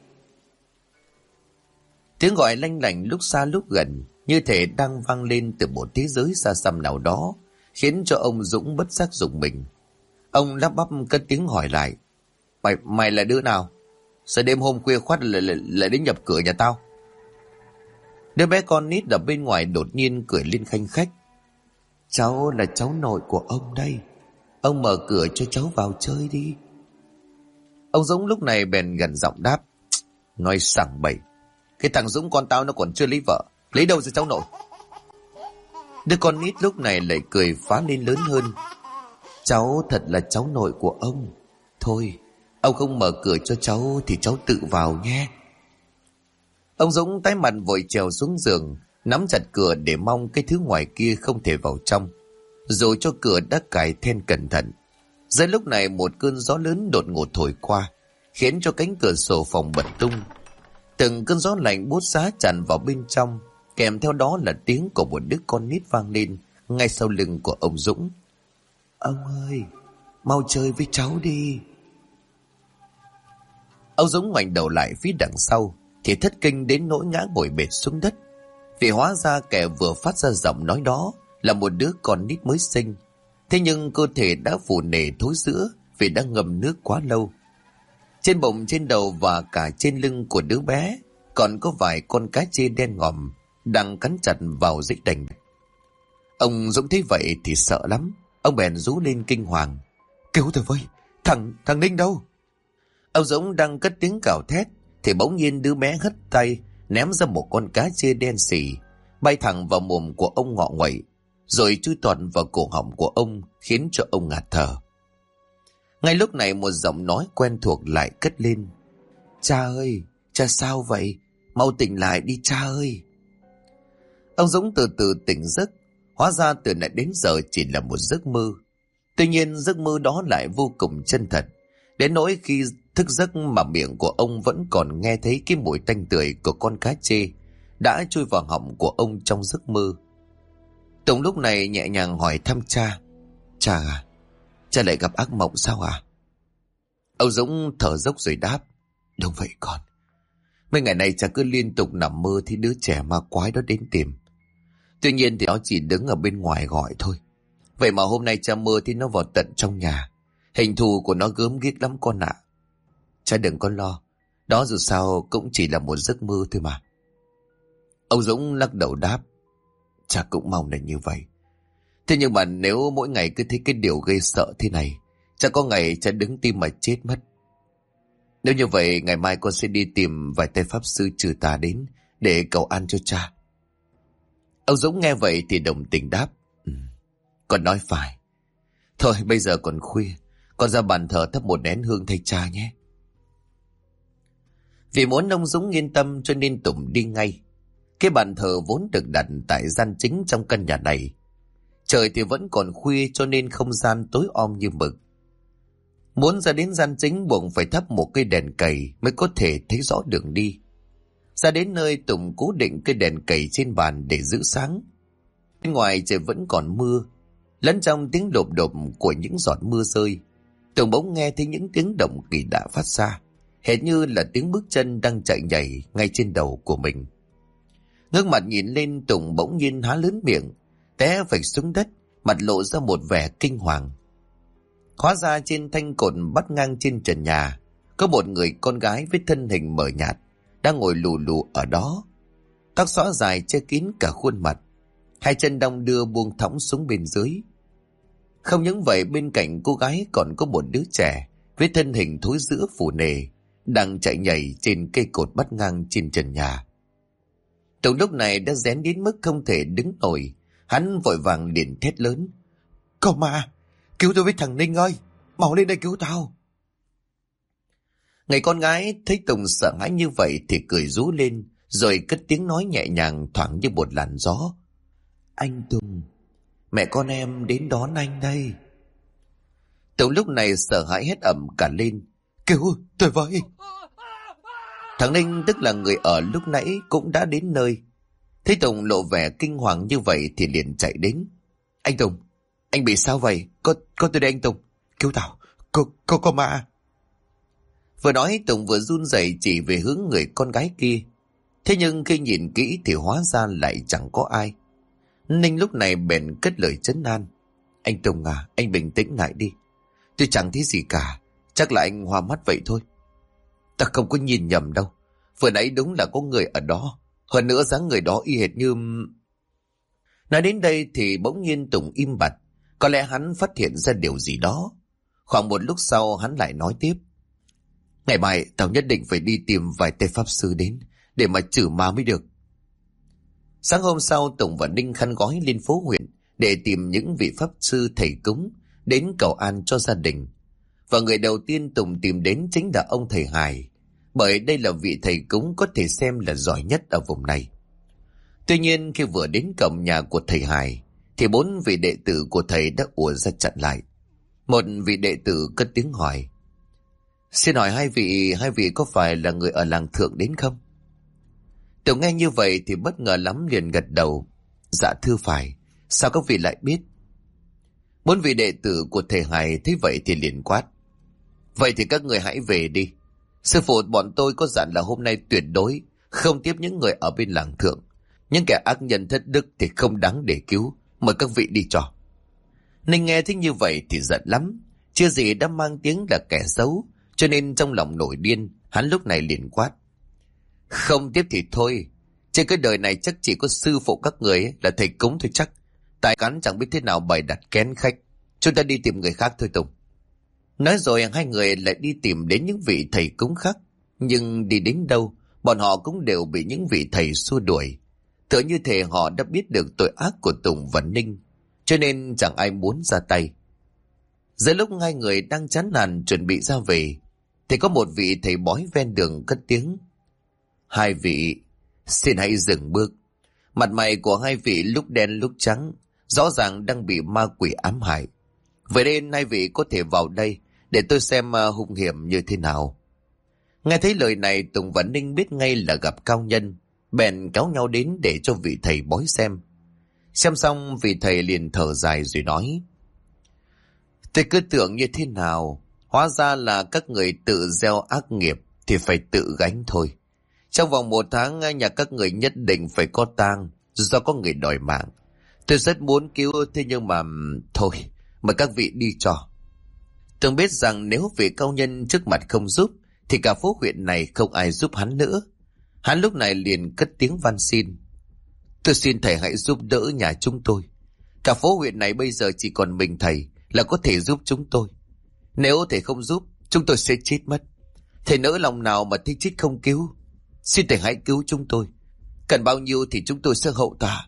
Tiếng gọi lanh lảnh lúc xa lúc gần, như thể đang vang lên từ một thế giới xa xăm nào đó, khiến cho ông Dũng bất giác rùng mình. Ông lắp bắp cất tiếng hỏi lại: Mày là đứa nào? Sao đêm hôm khuya khoắt lại đến nhập cửa nhà tao? Đứa bé con nít ở bên ngoài đột nhiên cười lên khanh khách: Cháu là cháu nội của ông đây. Ông mở cửa cho cháu vào chơi đi. Ông Dũng lúc này bèn gần giọng đáp. Nói sảng bậy. Cái thằng Dũng con tao nó còn chưa lấy vợ, lấy đâu ra cháu nội? Đứa con nít lúc này lại cười phá lên lớn hơn. Cháu thật là cháu nội của ông. Thôi, ông không mở cửa cho cháu thì cháu tự vào nhé. Ông Dũng tái mặt vội trèo xuống giường, nắm chặt cửa để mong cái thứ ngoài kia không thể vào trong. Dù cho cửa đã cài then cẩn thận. Giữa lúc này một cơn gió lớn đột ngột thổi qua, khiến cho cánh cửa sổ phòng bật tung. Từng cơn gió lạnh buốt giá tràn vào bên trong, kèm theo đó là tiếng của một đứa con nít vang lên ngay sau lưng của ông Dũng. Ông ơi, mau chơi với cháu đi. Ông Dũng ngoảnh đầu lại phía đằng sau thì thất kinh đến nỗi ngã ngồi bệt xuống đất. Vì hóa ra kẻ vừa phát ra giọng nói đó là một đứa con nít mới sinh. Thế nhưng cơ thể đã phù nề thối rữa vì đã ngâm nước quá lâu. Trên bụng, trên đầu và cả trên lưng của đứa bé còn có vài con cá chê đen ngòm đang cắn chặt vào dãy đành. Ông Dũng thấy vậy thì sợ lắm. Ông bèn rú lên kinh hoàng. Cứu tôi với, thằng Ninh đâu? Ông Dũng đang cất tiếng gào thét thì bỗng nhiên đứa bé hất tay ném ra một con cá chê đen xì, bay thẳng vào mồm của ông ngọ nguậy, rồi chui tọt vào cổ họng của ông, khiến cho ông ngạt thở. Ngay lúc này một giọng nói quen thuộc lại cất lên. Cha ơi, cha sao vậy? Mau tỉnh lại đi cha ơi. Ông Dũng từ từ tỉnh giấc. Hóa ra từ nãy đến giờ chỉ là một giấc mơ. Tuy nhiên giấc mơ đó lại vô cùng chân thật, đến nỗi khi thức giấc mà miệng của ông vẫn còn nghe thấy cái mùi tanh tưởi của con cá chê đã chui vào họng của ông trong giấc mơ. Tùng lúc này nhẹ nhàng hỏi thăm cha. Cha à, cha lại gặp ác mộng sao à? Ông Dũng thở dốc rồi đáp. Đúng vậy con. Mấy ngày nay cha cứ liên tục nằm mơ thấy đứa trẻ ma quái đó đến tìm. Tuy nhiên thì nó chỉ đứng ở bên ngoài gọi thôi. Vậy mà hôm nay cha mơ thì nó vào tận trong nhà. Hình thù của nó gớm ghiếc lắm con ạ. Cha đừng có lo, đó dù sao cũng chỉ là một giấc mơ thôi mà. Ông Dũng lắc đầu đáp. Cha cũng mong là như vậy. Thế nhưng mà nếu mỗi ngày cứ thấy cái điều gây sợ thế này, cha có ngày cha đứng tim mà chết mất. Nếu như vậy, ngày mai con sẽ đi tìm vài tay pháp sư trừ tà đến để cầu an cho cha. Ông Dũng nghe vậy thì đồng tình đáp. Con nói phải. Thôi bây giờ còn khuya, con ra bàn thờ thắp một nén hương thay cha nhé. Vì muốn ông Dũng yên tâm cho nên Tùng đi ngay. Cái bàn thờ vốn được đặt tại gian chính trong căn nhà này. Trời thì vẫn còn khuya cho nên không gian tối om như mực. Muốn ra đến gian chính buộc phải thắp một cây đèn cầy mới có thể thấy rõ đường đi. Ra đến nơi Tùng cố định cây đèn cầy trên bàn để giữ sáng. Bên ngoài trời vẫn còn mưa. Lẫn trong tiếng đột đột của những giọt mưa rơi, Tùng bỗng nghe thấy những tiếng động kỳ lạ phát ra, hệt như là tiếng bước chân đang chạy nhảy ngay trên đầu của mình. Ngước mặt nhìn lên, Tùng bỗng nhiên há lớn miệng, té phịch xuống đất, mặt lộ ra một vẻ kinh hoàng. Hóa ra trên thanh cột bắt ngang trên trần nhà có một người con gái với thân hình mờ nhạt đang ngồi lù lù ở đó. Tóc xõa dài che kín cả khuôn mặt, hai chân đong đưa buông thõng xuống bên dưới. Không những vậy, bên cạnh cô gái còn có một đứa trẻ với thân hình thối rữa phù nề đang chạy nhảy trên cây cột bắt ngang trên trần nhà. Tùng lúc này đã rén đến mức không thể đứng nổi. Hắn vội vàng liền thét lớn. Cậu mà, cứu tôi với thằng Ninh ơi, mau lên đây cứu tao. Người con gái thấy Tùng sợ hãi như vậy thì cười rú lên, rồi cất tiếng nói nhẹ nhàng thoảng như một làn gió. Anh Tùng, mẹ con em đến đón anh đây. Tùng lúc này sợ hãi hét ầm cả lên. Cứu tôi với. Thằng Ninh, tức là người ở lúc nãy, cũng đã đến nơi. Thấy Tùng lộ vẻ kinh hoàng như vậy thì liền chạy đến. Anh Tùng, anh bị sao vậy? Có tôi đây anh Tùng. Cứu tao, có ma. Vừa nói Tùng vừa run rẩy chỉ về hướng người con gái kia. Thế nhưng khi nhìn kỹ thì hóa ra lại chẳng có ai. Ninh lúc này bèn cất lời trấn an. Anh Tùng à, anh bình tĩnh lại đi. Tôi chẳng thấy gì cả, chắc là anh hoa mắt vậy thôi. Ta không có nhìn nhầm đâu. Vừa nãy đúng là có người ở đó. Hơn nữa dáng người đó y hệt như... Nói đến đây thì bỗng nhiên Tùng im bặt. Có lẽ hắn phát hiện ra điều gì đó. Khoảng một lúc sau hắn lại nói tiếp. Ngày mai tao nhất định phải đi tìm vài tên pháp sư đến để mà trừ ma mới được. Sáng hôm sau, Tùng và Ninh khăn gói lên phố huyện để tìm những vị pháp sư thầy cúng đến cầu an cho gia đình. Và người đầu tiên Tùng tìm đến chính là ông thầy Hải, bởi đây là vị thầy cúng có thể xem là giỏi nhất ở vùng này. Tuy nhiên khi vừa đến cổng nhà của thầy Hải thì 4 vị đệ tử của thầy đã ùa ra chặn lại. Một vị đệ tử cất tiếng hỏi. Xin hỏi hai vị có phải là người ở làng Thượng đến không? Tùng nghe như vậy thì bất ngờ lắm, liền gật đầu. Dạ thưa phải. Sao các vị lại biết? 4 vị đệ tử của thầy Hải thấy vậy thì liền quát. Vậy thì các người hãy về đi. Sư phụ bọn tôi có dặn là hôm nay tuyệt đối không tiếp những người ở bên làng Thượng. Những kẻ ác nhân thất đức thì không đáng để cứu. Mời các vị đi cho. Ninh nghe thấy như vậy thì giận lắm. Chưa gì đã mang tiếng là kẻ xấu, cho nên trong lòng nổi điên. Hắn lúc này liền quát. Không tiếp thì thôi. Trên cái đời này chắc chỉ có sư phụ các người ấy, là thầy cúng thôi chắc. Tài cán chẳng biết thế nào bày đặt kén khách. Chúng ta đi tìm người khác thôi Tùng. Nói rồi hai người lại đi tìm đến những vị thầy cúng khác. Nhưng đi đến đâu, bọn họ cũng đều bị những vị thầy xua đuổi. Tựa như thể họ đã biết được tội ác của Tùng và Ninh, cho nên chẳng ai muốn ra tay. Giữa lúc hai người đang chán nản chuẩn bị ra về, thì có một vị thầy bói ven đường cất tiếng. Hai vị, xin hãy dừng bước. Mặt mày của hai vị lúc đen lúc trắng, rõ ràng đang bị ma quỷ ám hại. Vậy nên hai vị có thể vào đây để tôi xem hung hiểm như thế nào. Nghe thấy lời này, Tùng và Ninh biết ngay là gặp cao nhân, bèn kéo nhau đến để cho vị thầy bói xem. Xem xong vị thầy liền thở dài rồi nói. Tôi cứ tưởng như thế nào, hóa ra là các người tự gieo ác nghiệp thì phải tự gánh thôi. Trong vòng 1 tháng nhà các người nhất định phải có tang do có người đòi mạng. Tôi rất muốn cứu, thế nhưng mà thôi, mời các vị đi cho. Tường biết rằng nếu vị cao nhân trước mặt không giúp thì cả phố huyện này không ai giúp hắn nữa. Hắn lúc này liền cất tiếng van xin. Tôi xin thầy hãy giúp đỡ nhà chúng tôi. Cả phố huyện này bây giờ chỉ còn mình thầy là có thể giúp chúng tôi. Nếu thầy không giúp, chúng tôi sẽ chết mất. Thầy nỡ lòng nào mà thấy chết không cứu. Xin thầy hãy cứu chúng tôi. Cần bao nhiêu thì chúng tôi sẽ hậu tạ.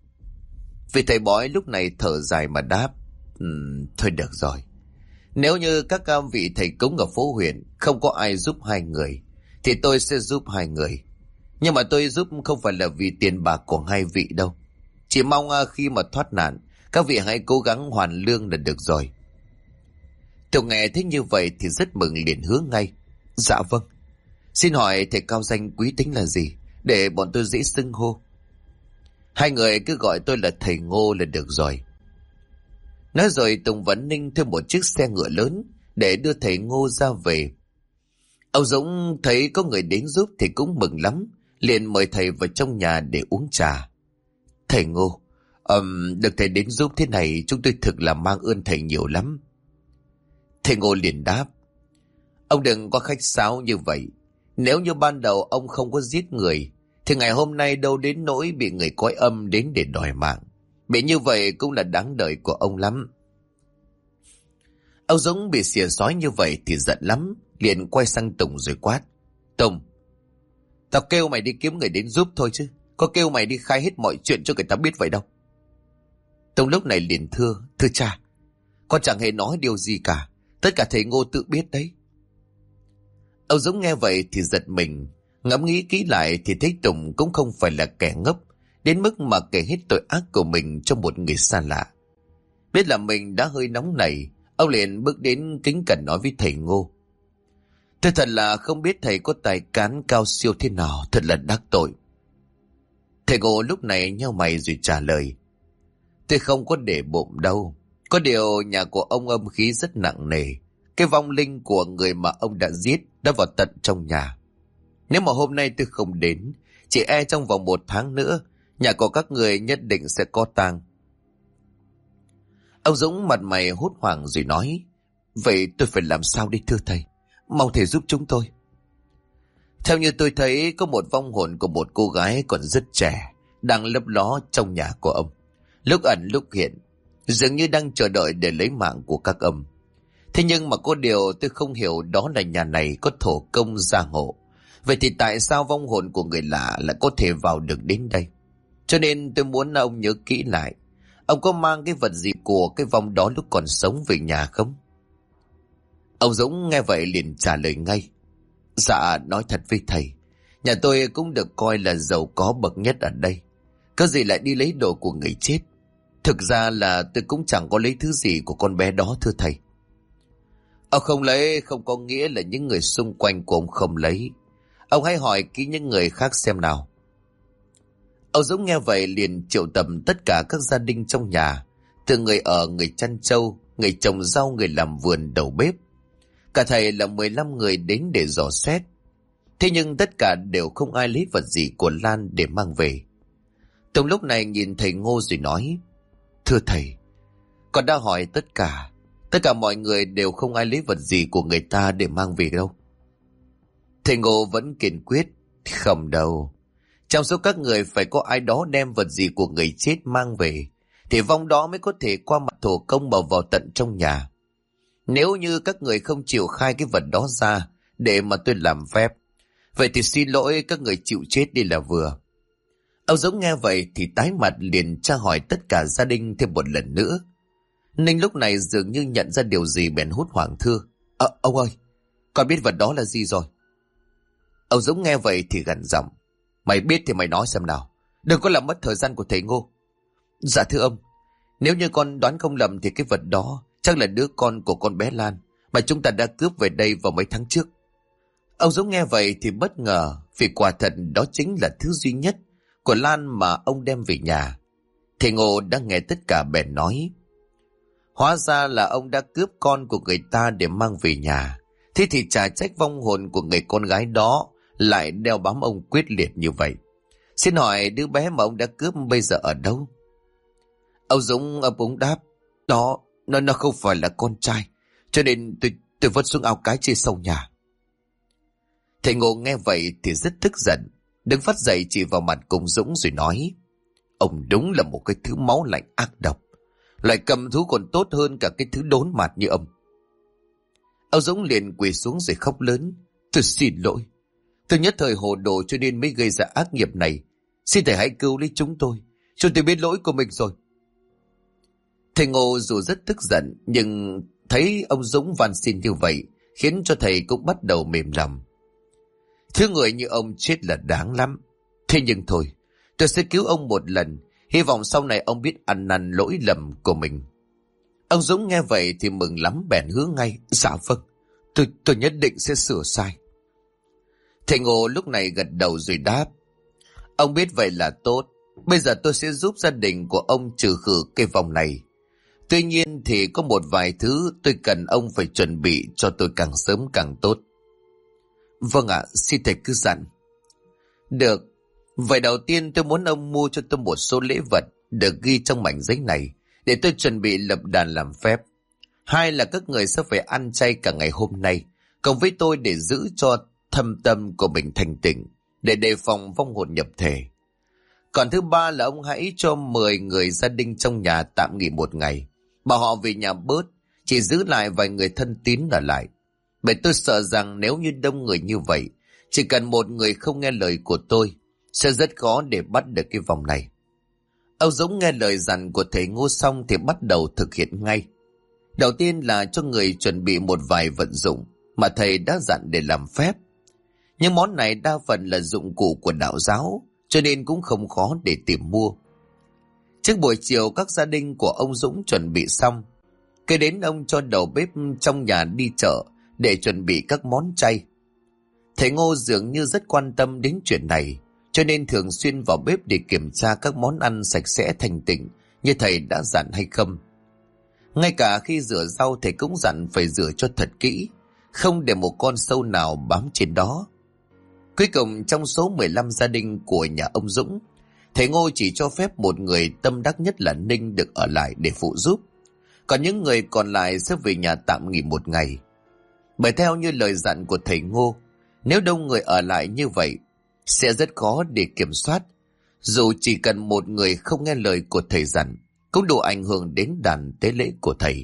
Vị thầy bói lúc này thở dài mà đáp. Thôi được rồi. Nếu như các vị thầy cúng ở phố huyện không có ai giúp hai người, thì tôi sẽ giúp hai người. Nhưng mà tôi giúp không phải là vì tiền bạc của hai vị đâu. Chỉ mong khi mà thoát nạn, các vị hãy cố gắng hoàn lương là được rồi. Tùng nghe thấy như vậy thì rất mừng, liền hứa ngay. Dạ vâng. Xin hỏi thầy cao danh quý tính là gì, để bọn tôi dễ xưng hô? Hai người cứ gọi tôi là thầy Ngô là được rồi. Nói rồi Tùng và Ninh thuê một chiếc xe ngựa lớn để đưa thầy Ngô ra về. Ông Dũng thấy có người đến giúp thì cũng mừng lắm, liền mời thầy vào trong nhà để uống trà. Thầy Ngô, được thầy đến giúp thế này chúng tôi thực là mang ơn thầy nhiều lắm. Thầy Ngô liền đáp. Ông đừng có khách sáo như vậy. Nếu như ban đầu ông không có giết người thì ngày hôm nay đâu đến nỗi bị người cõi âm đến để đòi mạng. Bị như vậy cũng là đáng đời của ông lắm. Ông Dũng bị xỉa xói như vậy thì giận lắm, liền quay sang Tùng rồi quát. Tùng, tao kêu mày đi kiếm người đến giúp thôi chứ, có kêu mày đi khai hết mọi chuyện cho người ta biết vậy đâu. Tùng lúc này liền thưa cha, con chẳng hề nói điều gì cả, tất cả thầy Ngô tự biết đấy. Ông Dũng nghe vậy thì giật mình, ngẫm nghĩ kỹ lại thì thấy Tùng cũng không phải là kẻ ngốc đến mức mà kể hết tội ác của mình cho một người xa lạ. Biết là mình đã hơi nóng nảy, ông liền bước đến kính cẩn nói với thầy Ngô. Tôi thật là không biết thầy có tài cán cao siêu thế nào, thật là đắc tội. Thầy Ngô lúc này nheo mày rồi trả lời. Tôi không có để bụng đâu, có điều nhà của ông âm khí rất nặng nề. Cái vong linh của người mà ông đã giết đã vào tận trong nhà. Nếu mà hôm nay tôi không đến, chỉ e trong vòng 1 tháng nữa nhà của các người nhất định sẽ có tang. Ông Dũng mặt mày hốt hoảng rồi nói. Vậy tôi phải làm sao đi thưa thầy? Mong thầy giúp chúng tôi. Theo như tôi thấy có một vong hồn của một cô gái còn rất trẻ đang lấp ló trong nhà của ông, lúc ẩn lúc hiện. dường như đang chờ đợi để lấy mạng của các ông. Thế nhưng mà có điều tôi không hiểu, đó là nhà này có thổ công gia hộ. Vậy thì tại sao vong hồn của người lạ lại có thể vào được đến đây? Cho nên tôi muốn ông nhớ kỹ lại. Ông có mang cái vật gì của cái vong đó lúc còn sống về nhà không? Ông Dũng nghe vậy liền trả lời ngay. Dạ, nói thật với thầy, nhà tôi cũng được coi là giàu có bậc nhất ở đây. Có gì lại đi lấy đồ của người chết? Thực ra là tôi cũng chẳng có lấy thứ gì của con bé đó, thưa thầy. Ông không lấy không có nghĩa là những người xung quanh của ông không lấy. Ông hãy hỏi kỹ những người khác xem nào. Ông Dũng nghe vậy liền triệu tập tất cả các gia đình trong nhà, từ người ở, người chăn trâu, người trồng rau, người làm vườn, đầu bếp. Cả thầy là 15 người đến để dò xét. Thế nhưng tất cả đều không ai lấy vật gì của Lan để mang về. Tùng lúc này nhìn thầy Ngô rồi nói: Thưa thầy, con đã hỏi tất cả mọi người đều không ai lấy vật gì của người ta để mang về đâu. Thầy Ngô vẫn kiên quyết: Không đâu. Trong số các người phải có ai đó đem vật gì của người chết mang về, thì vong đó mới có thể qua mặt thổ công mà vào tận trong nhà. Nếu như các người không chịu khai cái vật đó ra để mà tôi làm phép, vậy thì xin lỗi, các người chịu chết đi là vừa. Ông Dũng nghe vậy thì tái mặt liền tra hỏi tất cả gia đình thêm một lần nữa. Ninh lúc này dường như nhận ra điều gì bèn hốt hoảng thưa: Ông ơi, con biết vật đó là gì rồi. Ông Dũng nghe vậy thì gằn giọng: Mày biết thì mày nói xem nào, đừng có làm mất thời gian của thầy Ngô. Dạ thưa ông, nếu như con đoán không lầm thì cái vật đó chắc là đứa con của con bé Lan mà chúng ta đã cướp về đây vào mấy tháng trước. Ông Dũng nghe vậy thì bất ngờ, vì quả thật đó chính là thứ duy nhất của Lan mà ông đem về nhà. Thầy Ngô đã nghe tất cả bèn nói: Hóa ra là ông đã cướp con của người ta để mang về nhà. Thế thì chả trách vong hồn của người con gái đó lại đeo bám ông quyết liệt như vậy. Xin hỏi đứa bé mà ông đã cướp bây giờ ở đâu? Ông Dũng ấp úng đáp: Nó không phải là con trai, cho nên tôi vứt xuống ao cái trên sâu nhà. Thầy Ngô nghe vậy thì rất tức giận, đứng phát dậy chỉ vào mặt cùng Dũng rồi nói: Ông đúng là một cái thứ máu lạnh ác độc, loại cầm thú còn tốt hơn cả cái thứ đốn mặt như ông. Ông Dũng liền quỳ xuống rồi khóc lớn: Tôi xin lỗi, tôi nhất thời hồ đồ cho nên mới gây ra ác nghiệp này. Xin thầy hãy cứu lấy chúng tôi biết lỗi của mình rồi. Thầy Ngô dù rất tức giận nhưng thấy ông Dũng van xin như vậy khiến cho thầy cũng bắt đầu mềm lòng. Thứ người như ông chết là đáng lắm. Thế nhưng thôi, tôi sẽ cứu ông một lần, hy vọng sau này ông biết ăn năn lỗi lầm của mình. Ông Dũng nghe vậy thì mừng lắm bèn hứa ngay: Dạ vâng, tôi nhất định sẽ sửa sai. Thầy Ngô lúc này gật đầu rồi đáp: Ông biết vậy là tốt. Bây giờ tôi sẽ giúp gia đình của ông trừ khử cái vòng này. Tuy nhiên thì có một vài thứ tôi cần ông phải chuẩn bị cho tôi càng sớm càng tốt. Vâng ạ, xin thầy cứ dặn. Được, vậy đầu tiên tôi muốn ông mua cho tôi một số lễ vật được ghi trong mảnh giấy này để tôi chuẩn bị lập đàn làm phép. Hai là các người sẽ phải ăn chay cả ngày hôm nay, cùng với tôi để giữ cho thâm tâm của mình thanh tịnh, để đề phòng vong hồn nhập thể. Còn thứ ba là ông hãy cho 10 người gia đình trong nhà tạm nghỉ một ngày, bảo họ về nhà bớt, chỉ giữ lại vài người thân tín ở lại. Bởi tôi sợ rằng nếu như đông người như vậy, chỉ cần một người không nghe lời của tôi, sẽ rất khó để bắt được cái vòng này. Ông Dũng nghe lời dặn của thầy Ngô xong thì bắt đầu thực hiện ngay. Đầu tiên là cho người chuẩn bị một vài vận dụng mà thầy đã dặn để làm phép. Nhưng món này đa phần là dụng cụ của đạo giáo, cho nên cũng không khó để tìm mua. Trước buổi chiều các gia đình của ông Dũng chuẩn bị xong, kế đến ông cho đầu bếp trong nhà đi chợ để chuẩn bị các món chay. Thầy Ngô dường như rất quan tâm đến chuyện này, cho nên thường xuyên vào bếp để kiểm tra các món ăn sạch sẽ thanh tịnh như thầy đã dặn hay không. Ngay cả khi rửa rau thầy cũng dặn phải rửa cho thật kỹ, không để một con sâu nào bám trên đó. Cuối cùng trong số 15 gia đình của nhà ông Dũng, thầy Ngô chỉ cho phép một người tâm đắc nhất là Ninh được ở lại để phụ giúp, còn những người còn lại sẽ về nhà tạm nghỉ một ngày. Bởi theo như lời dặn của thầy Ngô, nếu đông người ở lại như vậy sẽ rất khó để kiểm soát. Dù chỉ cần một người không nghe lời của thầy dặn cũng đủ ảnh hưởng đến đàn tế lễ của thầy.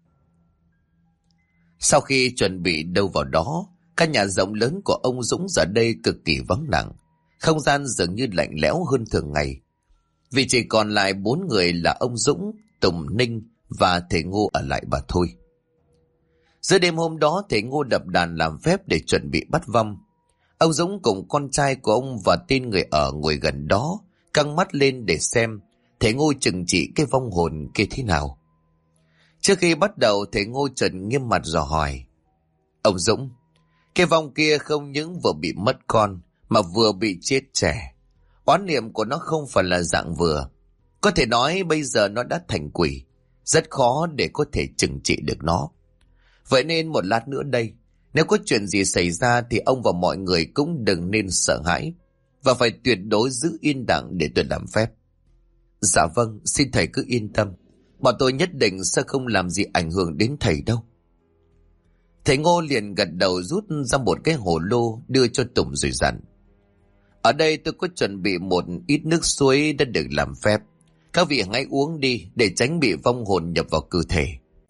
Sau khi chuẩn bị đâu vào đó, căn nhà rộng lớn của ông Dũng giờ đây cực kỳ vắng lặng, không gian dường như lạnh lẽo hơn thường ngày. Vì chỉ còn lại 4 người là ông Dũng, Tùng, Ninh và thầy Ngô ở lại mà thôi. Giữa đêm hôm đó, thầy Ngô đập đàn làm phép để chuẩn bị bắt vong. Ông Dũng cùng con trai của ông và tên người ở ngồi gần đó, căng mắt lên để xem thầy Ngô trừng trị cái vong hồn kia thế nào. Trước khi bắt đầu, thầy Ngô trần nghiêm mặt dò hỏi: ông Dũng, cái vong kia không những vừa bị mất con mà vừa bị chết trẻ. Oán niệm của nó không phải là dạng vừa. Có thể nói bây giờ nó đã thành quỷ, rất khó để có thể trừng trị được nó. Vậy nên một lát nữa đây, nếu có chuyện gì xảy ra thì ông và mọi người cũng đừng nên sợ hãi, và phải tuyệt đối giữ yên lặng để tôi làm phép. Dạ vâng, xin thầy cứ yên tâm. Bọn tôi nhất định sẽ không làm gì ảnh hưởng đến thầy đâu. Thầy Ngô liền gật đầu, rút ra một cái hồ lô đưa cho Tùng rồi dặn: ở đây tôi có chuẩn bị một ít nước suối đã được làm phép. Các vị hãy uống đi để tránh bị vong hồn nhập vào cơ thể.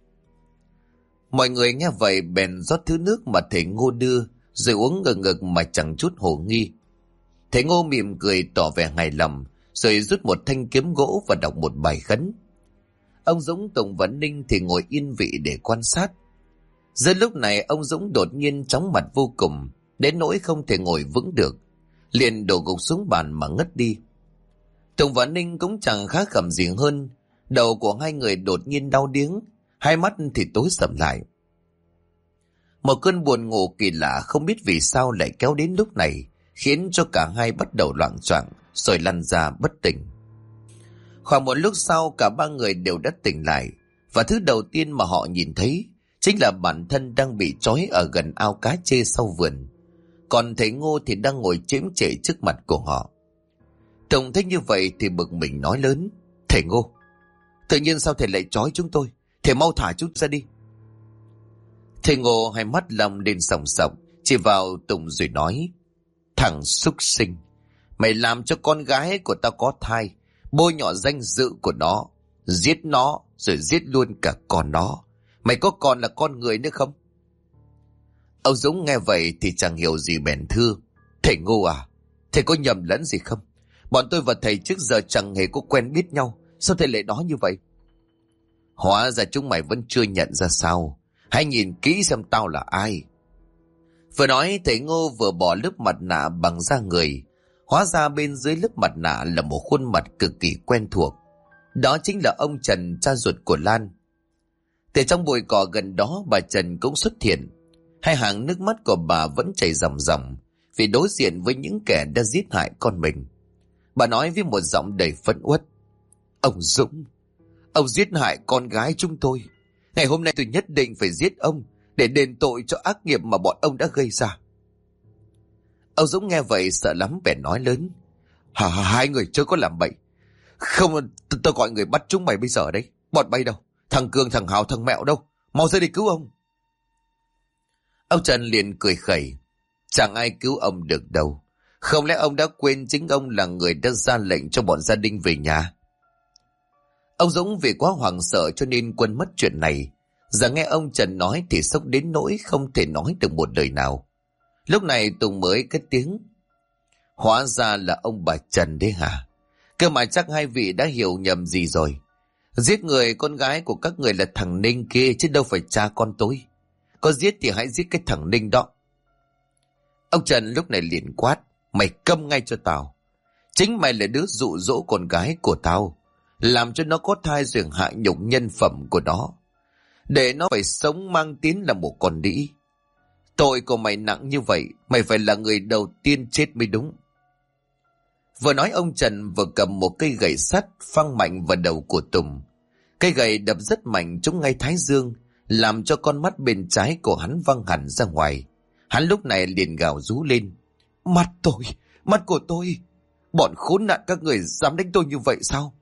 Mọi người nghe vậy bèn rót thứ nước mà thầy Ngô đưa, rồi uống ngực ngực mà chẳng chút hồ nghi. Thầy Ngô mỉm cười tỏ vẻ hài lòng, rồi rút một thanh kiếm gỗ và đọc một bài khấn. Ông Dũng, Tùng và Ninh thì ngồi yên vị để quan sát. Giữa lúc này ông Dũng đột nhiên chóng mặt vô cùng, đến nỗi không thể ngồi vững được, liền đổ gục xuống bàn mà ngất đi. Tùng và Ninh cũng chẳng khác khẩm gì hơn, đầu của hai người đột nhiên đau điếng, hai mắt thì tối sầm lại. Một cơn buồn ngủ kỳ lạ không biết vì sao lại kéo đến lúc này, khiến cho cả hai bắt đầu loạng choạng rồi lăn ra bất tỉnh. Khoảng một lúc sau, cả ba người đều đã tỉnh lại, và thứ đầu tiên mà họ nhìn thấy chính là bản thân đang bị trói ở gần ao cá chê sau vườn. Còn thầy Ngô thì đang ngồi chễm chệ trước mặt của họ. Tùng thấy như vậy thì bực mình nói lớn: thầy Ngô, tự nhiên sao thầy lại trói chúng tôi? Thầy mau thả chúng ra đi. Thầy Ngô hai mắt long lên sòng sòng, chỉ vào Tùng rồi nói: thằng súc sinh, mày làm cho con gái của tao có thai, bôi nhọ danh dự của nó, giết nó rồi giết luôn cả con nó. Mày có còn là con người nữa không? Ông Dũng nghe vậy thì chẳng hiểu gì bèn thưa: thầy Ngô à, thầy có nhầm lẫn gì không? Bọn tôi và thầy trước giờ chẳng hề có quen biết nhau, sao thầy lại nói như vậy? Hóa ra chúng mày vẫn chưa nhận ra sao? Hãy nhìn kỹ xem tao là ai. Vừa nói, thầy Ngô vừa bỏ lớp mặt nạ bằng da người. Hóa ra bên dưới lớp mặt nạ là một khuôn mặt cực kỳ quen thuộc. Đó chính là ông Trần, cha ruột của Lan. Từ trong bụi cỏ gần đó, bà Trần cũng xuất hiện. Hai hàng nước mắt của bà vẫn chảy ròng ròng vì đối diện với những kẻ đã giết hại con mình. Bà nói với một giọng đầy phẫn uất: ông Dũng, ông giết hại con gái chúng tôi. Ngày hôm nay tôi nhất định phải giết ông để đền tội cho ác nghiệp mà bọn ông đã gây ra. Ông Dũng nghe vậy sợ lắm bèn nói lớn: hai người chớ có làm bậy. Không, tôi gọi người bắt chúng mày bây giờ đấy. Bọn bay đâu? Thằng Cường, thằng Hào, thằng Mẹo đâu? Mau ra đi cứu ông. Ông Trần liền cười khẩy: chẳng ai cứu ông được đâu. Không lẽ ông đã quên chính ông là người đã ra lệnh cho bọn gia đình về nhà? Ông Dũng vì quá hoảng sợ cho nên quên mất chuyện này. Giờ nghe ông Trần nói thì sốc đến nỗi không thể nói được một lời nào. Lúc này Tùng mới cất tiếng: hóa ra là ông bà Trần đấy hả? Cơ mà chắc hai vị đã hiểu nhầm gì rồi. Giết người con gái của các người là thằng Ninh kia chứ đâu phải cha con tôi. Có giết thì hãy giết cái thằng Ninh đó. Ông Trần lúc này liền quát: mày câm ngay cho tao. Chính mày là đứa dụ dỗ con gái của tao, làm cho nó có thai rồi hại nhục nhân phẩm của nó, để nó phải sống mang tiếng là một con đĩ. Tội của mày nặng như vậy, mày phải là người đầu tiên chết mới đúng. Vừa nói, ông Trần vừa cầm một cây gậy sắt phăng mạnh vào đầu của Tùng. Cây gậy đập rất mạnh trúng ngay thái dương, làm cho con mắt bên trái của hắn văng hẳn ra ngoài. Hắn lúc này liền gào rú lên: mắt tôi, mắt của tôi! Bọn khốn nạn các người dám đánh tôi như vậy sao?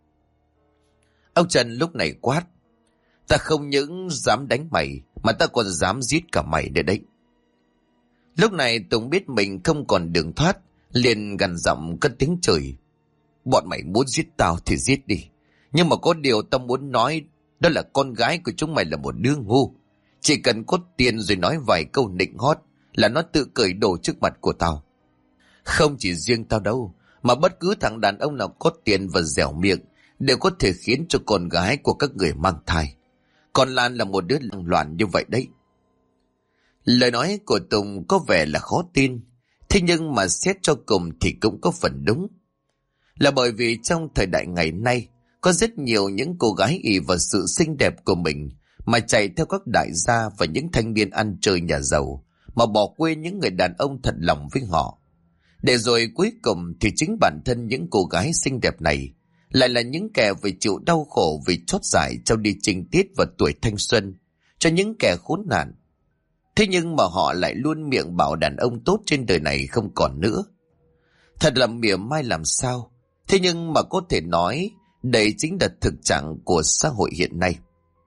Ông Trần lúc này quát: ta không những dám đánh mày mà ta còn dám giết cả mày nữa đấy. Lúc này Tùng biết mình không còn đường thoát, liền gằn giọng cất tiếng chửi: bọn mày muốn giết tao thì giết đi, Nhưng mà có điều tao muốn nói, đó là con gái của chúng mày là một đứa ngu. Chỉ cần có tiền rồi nói vài câu nịnh hót là nó tự cởi đồ trước mặt của tao. Không chỉ riêng tao đâu, mà bất cứ thằng đàn ông nào có tiền và dẻo miệng đều có thể khiến cho con gái của các người mang thai. Còn Lan là một đứa lăng loạn như vậy đấy. Lời nói của Tùng có vẻ là khó tin, thế nhưng mà xét cho cùng thì cũng có phần đúng. Là bởi vì trong thời đại ngày nay, có rất nhiều những cô gái ỷ vào sự xinh đẹp của mình mà chạy theo các đại gia và những thanh niên ăn chơi nhà giàu, mà bỏ quên những người đàn ông thật lòng với họ. Để rồi cuối cùng thì chính bản thân những cô gái xinh đẹp này lại là những kẻ phải chịu đau khổ vì chót dại trong đi chinh tiết vào tuổi thanh xuân cho những kẻ khốn nạn. Thế nhưng mà họ lại luôn miệng bảo đàn ông tốt trên đời này không còn nữa. Thật là mỉa mai làm sao. Thế nhưng mà có thể nói đây chính là thực trạng của xã hội hiện nay.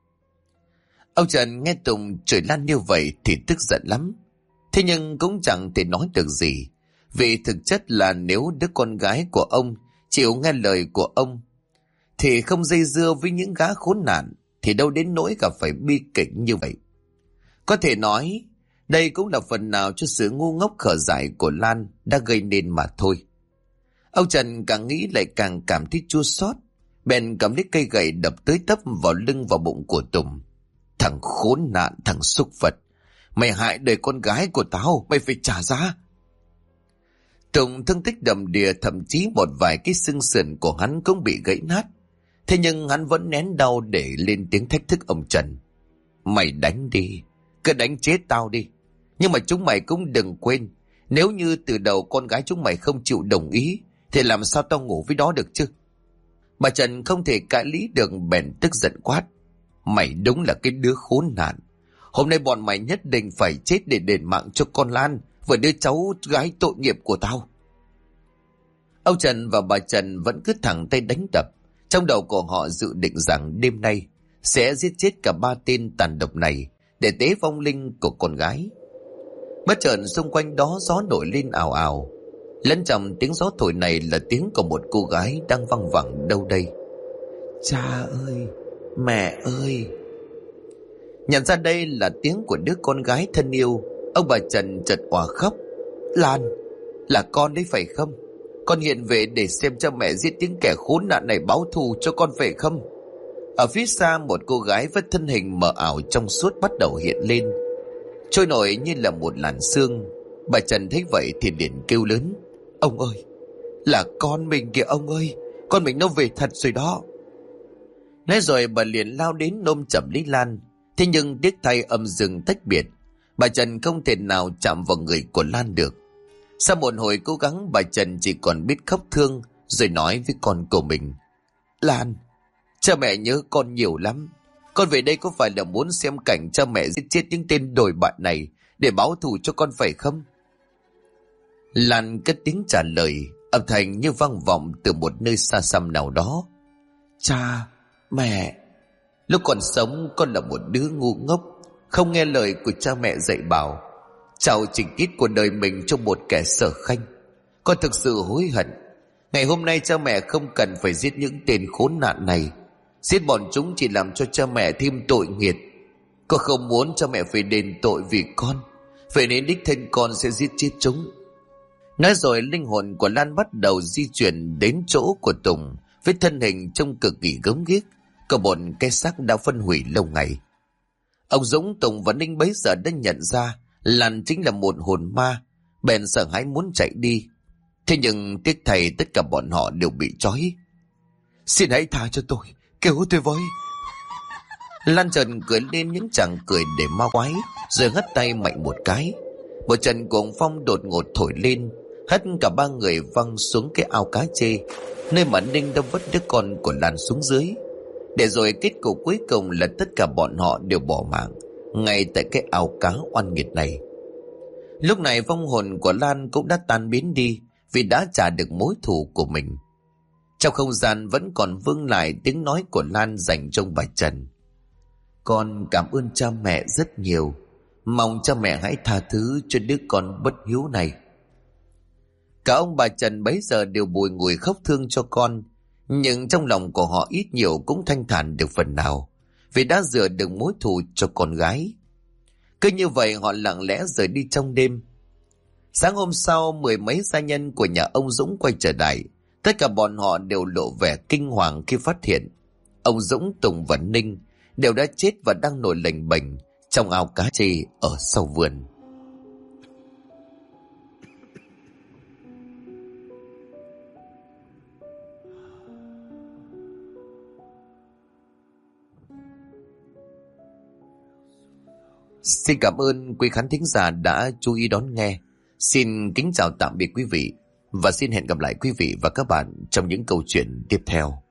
Ông Trần nghe Tùng chửi Lan như vậy thì tức giận lắm. Thế nhưng cũng chẳng thể nói được gì. Vì thực chất là nếu đứa con gái của ông chịu nghe lời của ông thì không dây dưa với những gã khốn nạn thì đâu đến nỗi gặp phải bi kịch như vậy. Có thể nói đây cũng là phần nào cho sự ngu ngốc khờ dại của Lan đã gây nên mà thôi. Ông Trần càng nghĩ lại càng cảm thấy chua xót, bèn cầm lấy cây gậy đập tới tấp vào lưng vào bụng của Tùng. Thằng khốn nạn, thằng súc vật, mày hại đời con gái của tao, mày phải trả giá. Tùng thương tích đầm đìa, thậm chí một vài cái xương sườn của hắn cũng bị gãy nát. Thế nhưng hắn vẫn nén đau để lên tiếng thách thức ông Trần. Mày đánh đi, cứ đánh chết tao đi. Nhưng mà chúng mày cũng đừng quên, nếu như từ đầu con gái chúng mày không chịu đồng ý thì làm sao tao ngủ với đó được chứ? Bà Trần không thể cãi lý được, bèn tức giận quát. Mày đúng là cái đứa khốn nạn. Hôm nay bọn mày nhất định phải chết để đền mạng cho con Lan và đứa cháu gái tội nghiệp của tao. Ông Trần và bà Trần vẫn cứ thẳng tay đánh đập. Trong đầu của họ dự định rằng đêm nay sẽ giết chết cả ba tên tàn độc này để tế vong linh của con gái. Bất chợt xung quanh đó gió nổi lên ào ào. Lẫn trong tiếng gió thổi này là tiếng của một cô gái đang văng vẳng đâu đây. Cha ơi, mẹ ơi. Nhận ra đây là tiếng của đứa con gái thân yêu, ông bà Trần chợt òa khóc. Lan, là con đấy phải không? Con hiện về để xem cho mẹ giết tiếng kẻ khốn nạn này báo thù cho con phải không? Ở phía xa một cô gái với thân hình mờ ảo trong suốt bắt đầu hiện lên, trôi nổi như là một làn sương. Bà Trần thấy vậy thì liền kêu lớn. Ông ơi, là con mình kìa ông ơi, con mình nó về thật rồi đó. Nói rồi bà liền lao đến ôm chầm lấy Lan. Thế nhưng tiếc thay âm dương tách biệt, bà Trần không thể nào chạm vào người của Lan được. Sau một hồi cố gắng, bà Trần chỉ còn biết khóc thương rồi nói với con của mình. Lan, cha mẹ nhớ con nhiều lắm. Con về đây có phải là muốn xem cảnh cha mẹ giết chết những tên đồi bại này để báo thù cho con phải không? Lan cất tiếng trả lời, âm thanh như vang vọng từ một nơi xa xăm nào đó. Cha, mẹ, lúc còn sống con là một đứa ngu ngốc, không nghe lời của cha mẹ dạy bảo, trao trình tiết của đời mình cho một kẻ sở khanh. Con thực sự hối hận. Ngày hôm nay cha mẹ không cần phải giết những tên khốn nạn này. Giết bọn chúng chỉ làm cho cha mẹ thêm tội nghiệt. Con không muốn cha mẹ phải đền tội vì con, vậy nên đích thân con sẽ giết chết chúng. Nói rồi linh hồn của Lan bắt đầu di chuyển đến chỗ của Tùng với thân hình trông cực kỳ gớm ghiếc, có một cái xác đã phân hủy lâu ngày. Ông Dũng, Tùng và Ninh bấy giờ đã nhận ra Lan chính là một hồn ma, bèn sợ hãi muốn chạy đi. Thế nhưng tiếc thầy tất cả bọn họ đều bị trói. Xin hãy tha cho tôi, cứu tôi với. Lan Trần cười lên những chàng cười để ma quái, rồi hất tay mạnh một cái. Một trận cuồng phong đột ngột thổi lên, hất cả ba người văng xuống cái ao cá chê, nơi mà Ninh đã vứt đứa con của Lan xuống dưới. Để rồi kết cục cuối cùng là tất cả bọn họ đều bỏ mạng ngay tại cái ao cá oan nghiệt này. Lúc này vong hồn của Lan cũng đã tan biến đi vì đã trả được mối thù của mình. Trong không gian vẫn còn vương lại tiếng nói của Lan dành cho bà Trần. Con cảm ơn cha mẹ rất nhiều, mong cha mẹ hãy tha thứ cho đứa con bất hiếu này. Cả ông bà Trần bấy giờ đều bùi ngùi khóc thương cho con, Nhưng trong lòng của họ ít nhiều cũng thanh thản được phần nào, vì đã rửa được mối thù cho con gái. Cứ như vậy họ lặng lẽ rời đi trong đêm. Sáng hôm sau, mười mấy gia nhân của nhà ông Dũng quay trở lại. Tất cả bọn họ đều lộ vẻ kinh hoàng khi phát hiện ông Dũng, Tùng và Ninh đều đã chết và đang nổi lềnh bềnh trong ao cá chê ở sau vườn. Xin cảm ơn quý khán thính giả đã chú ý đón nghe. Xin kính chào tạm biệt quý vị và xin hẹn gặp lại quý vị và các bạn trong những câu chuyện tiếp theo.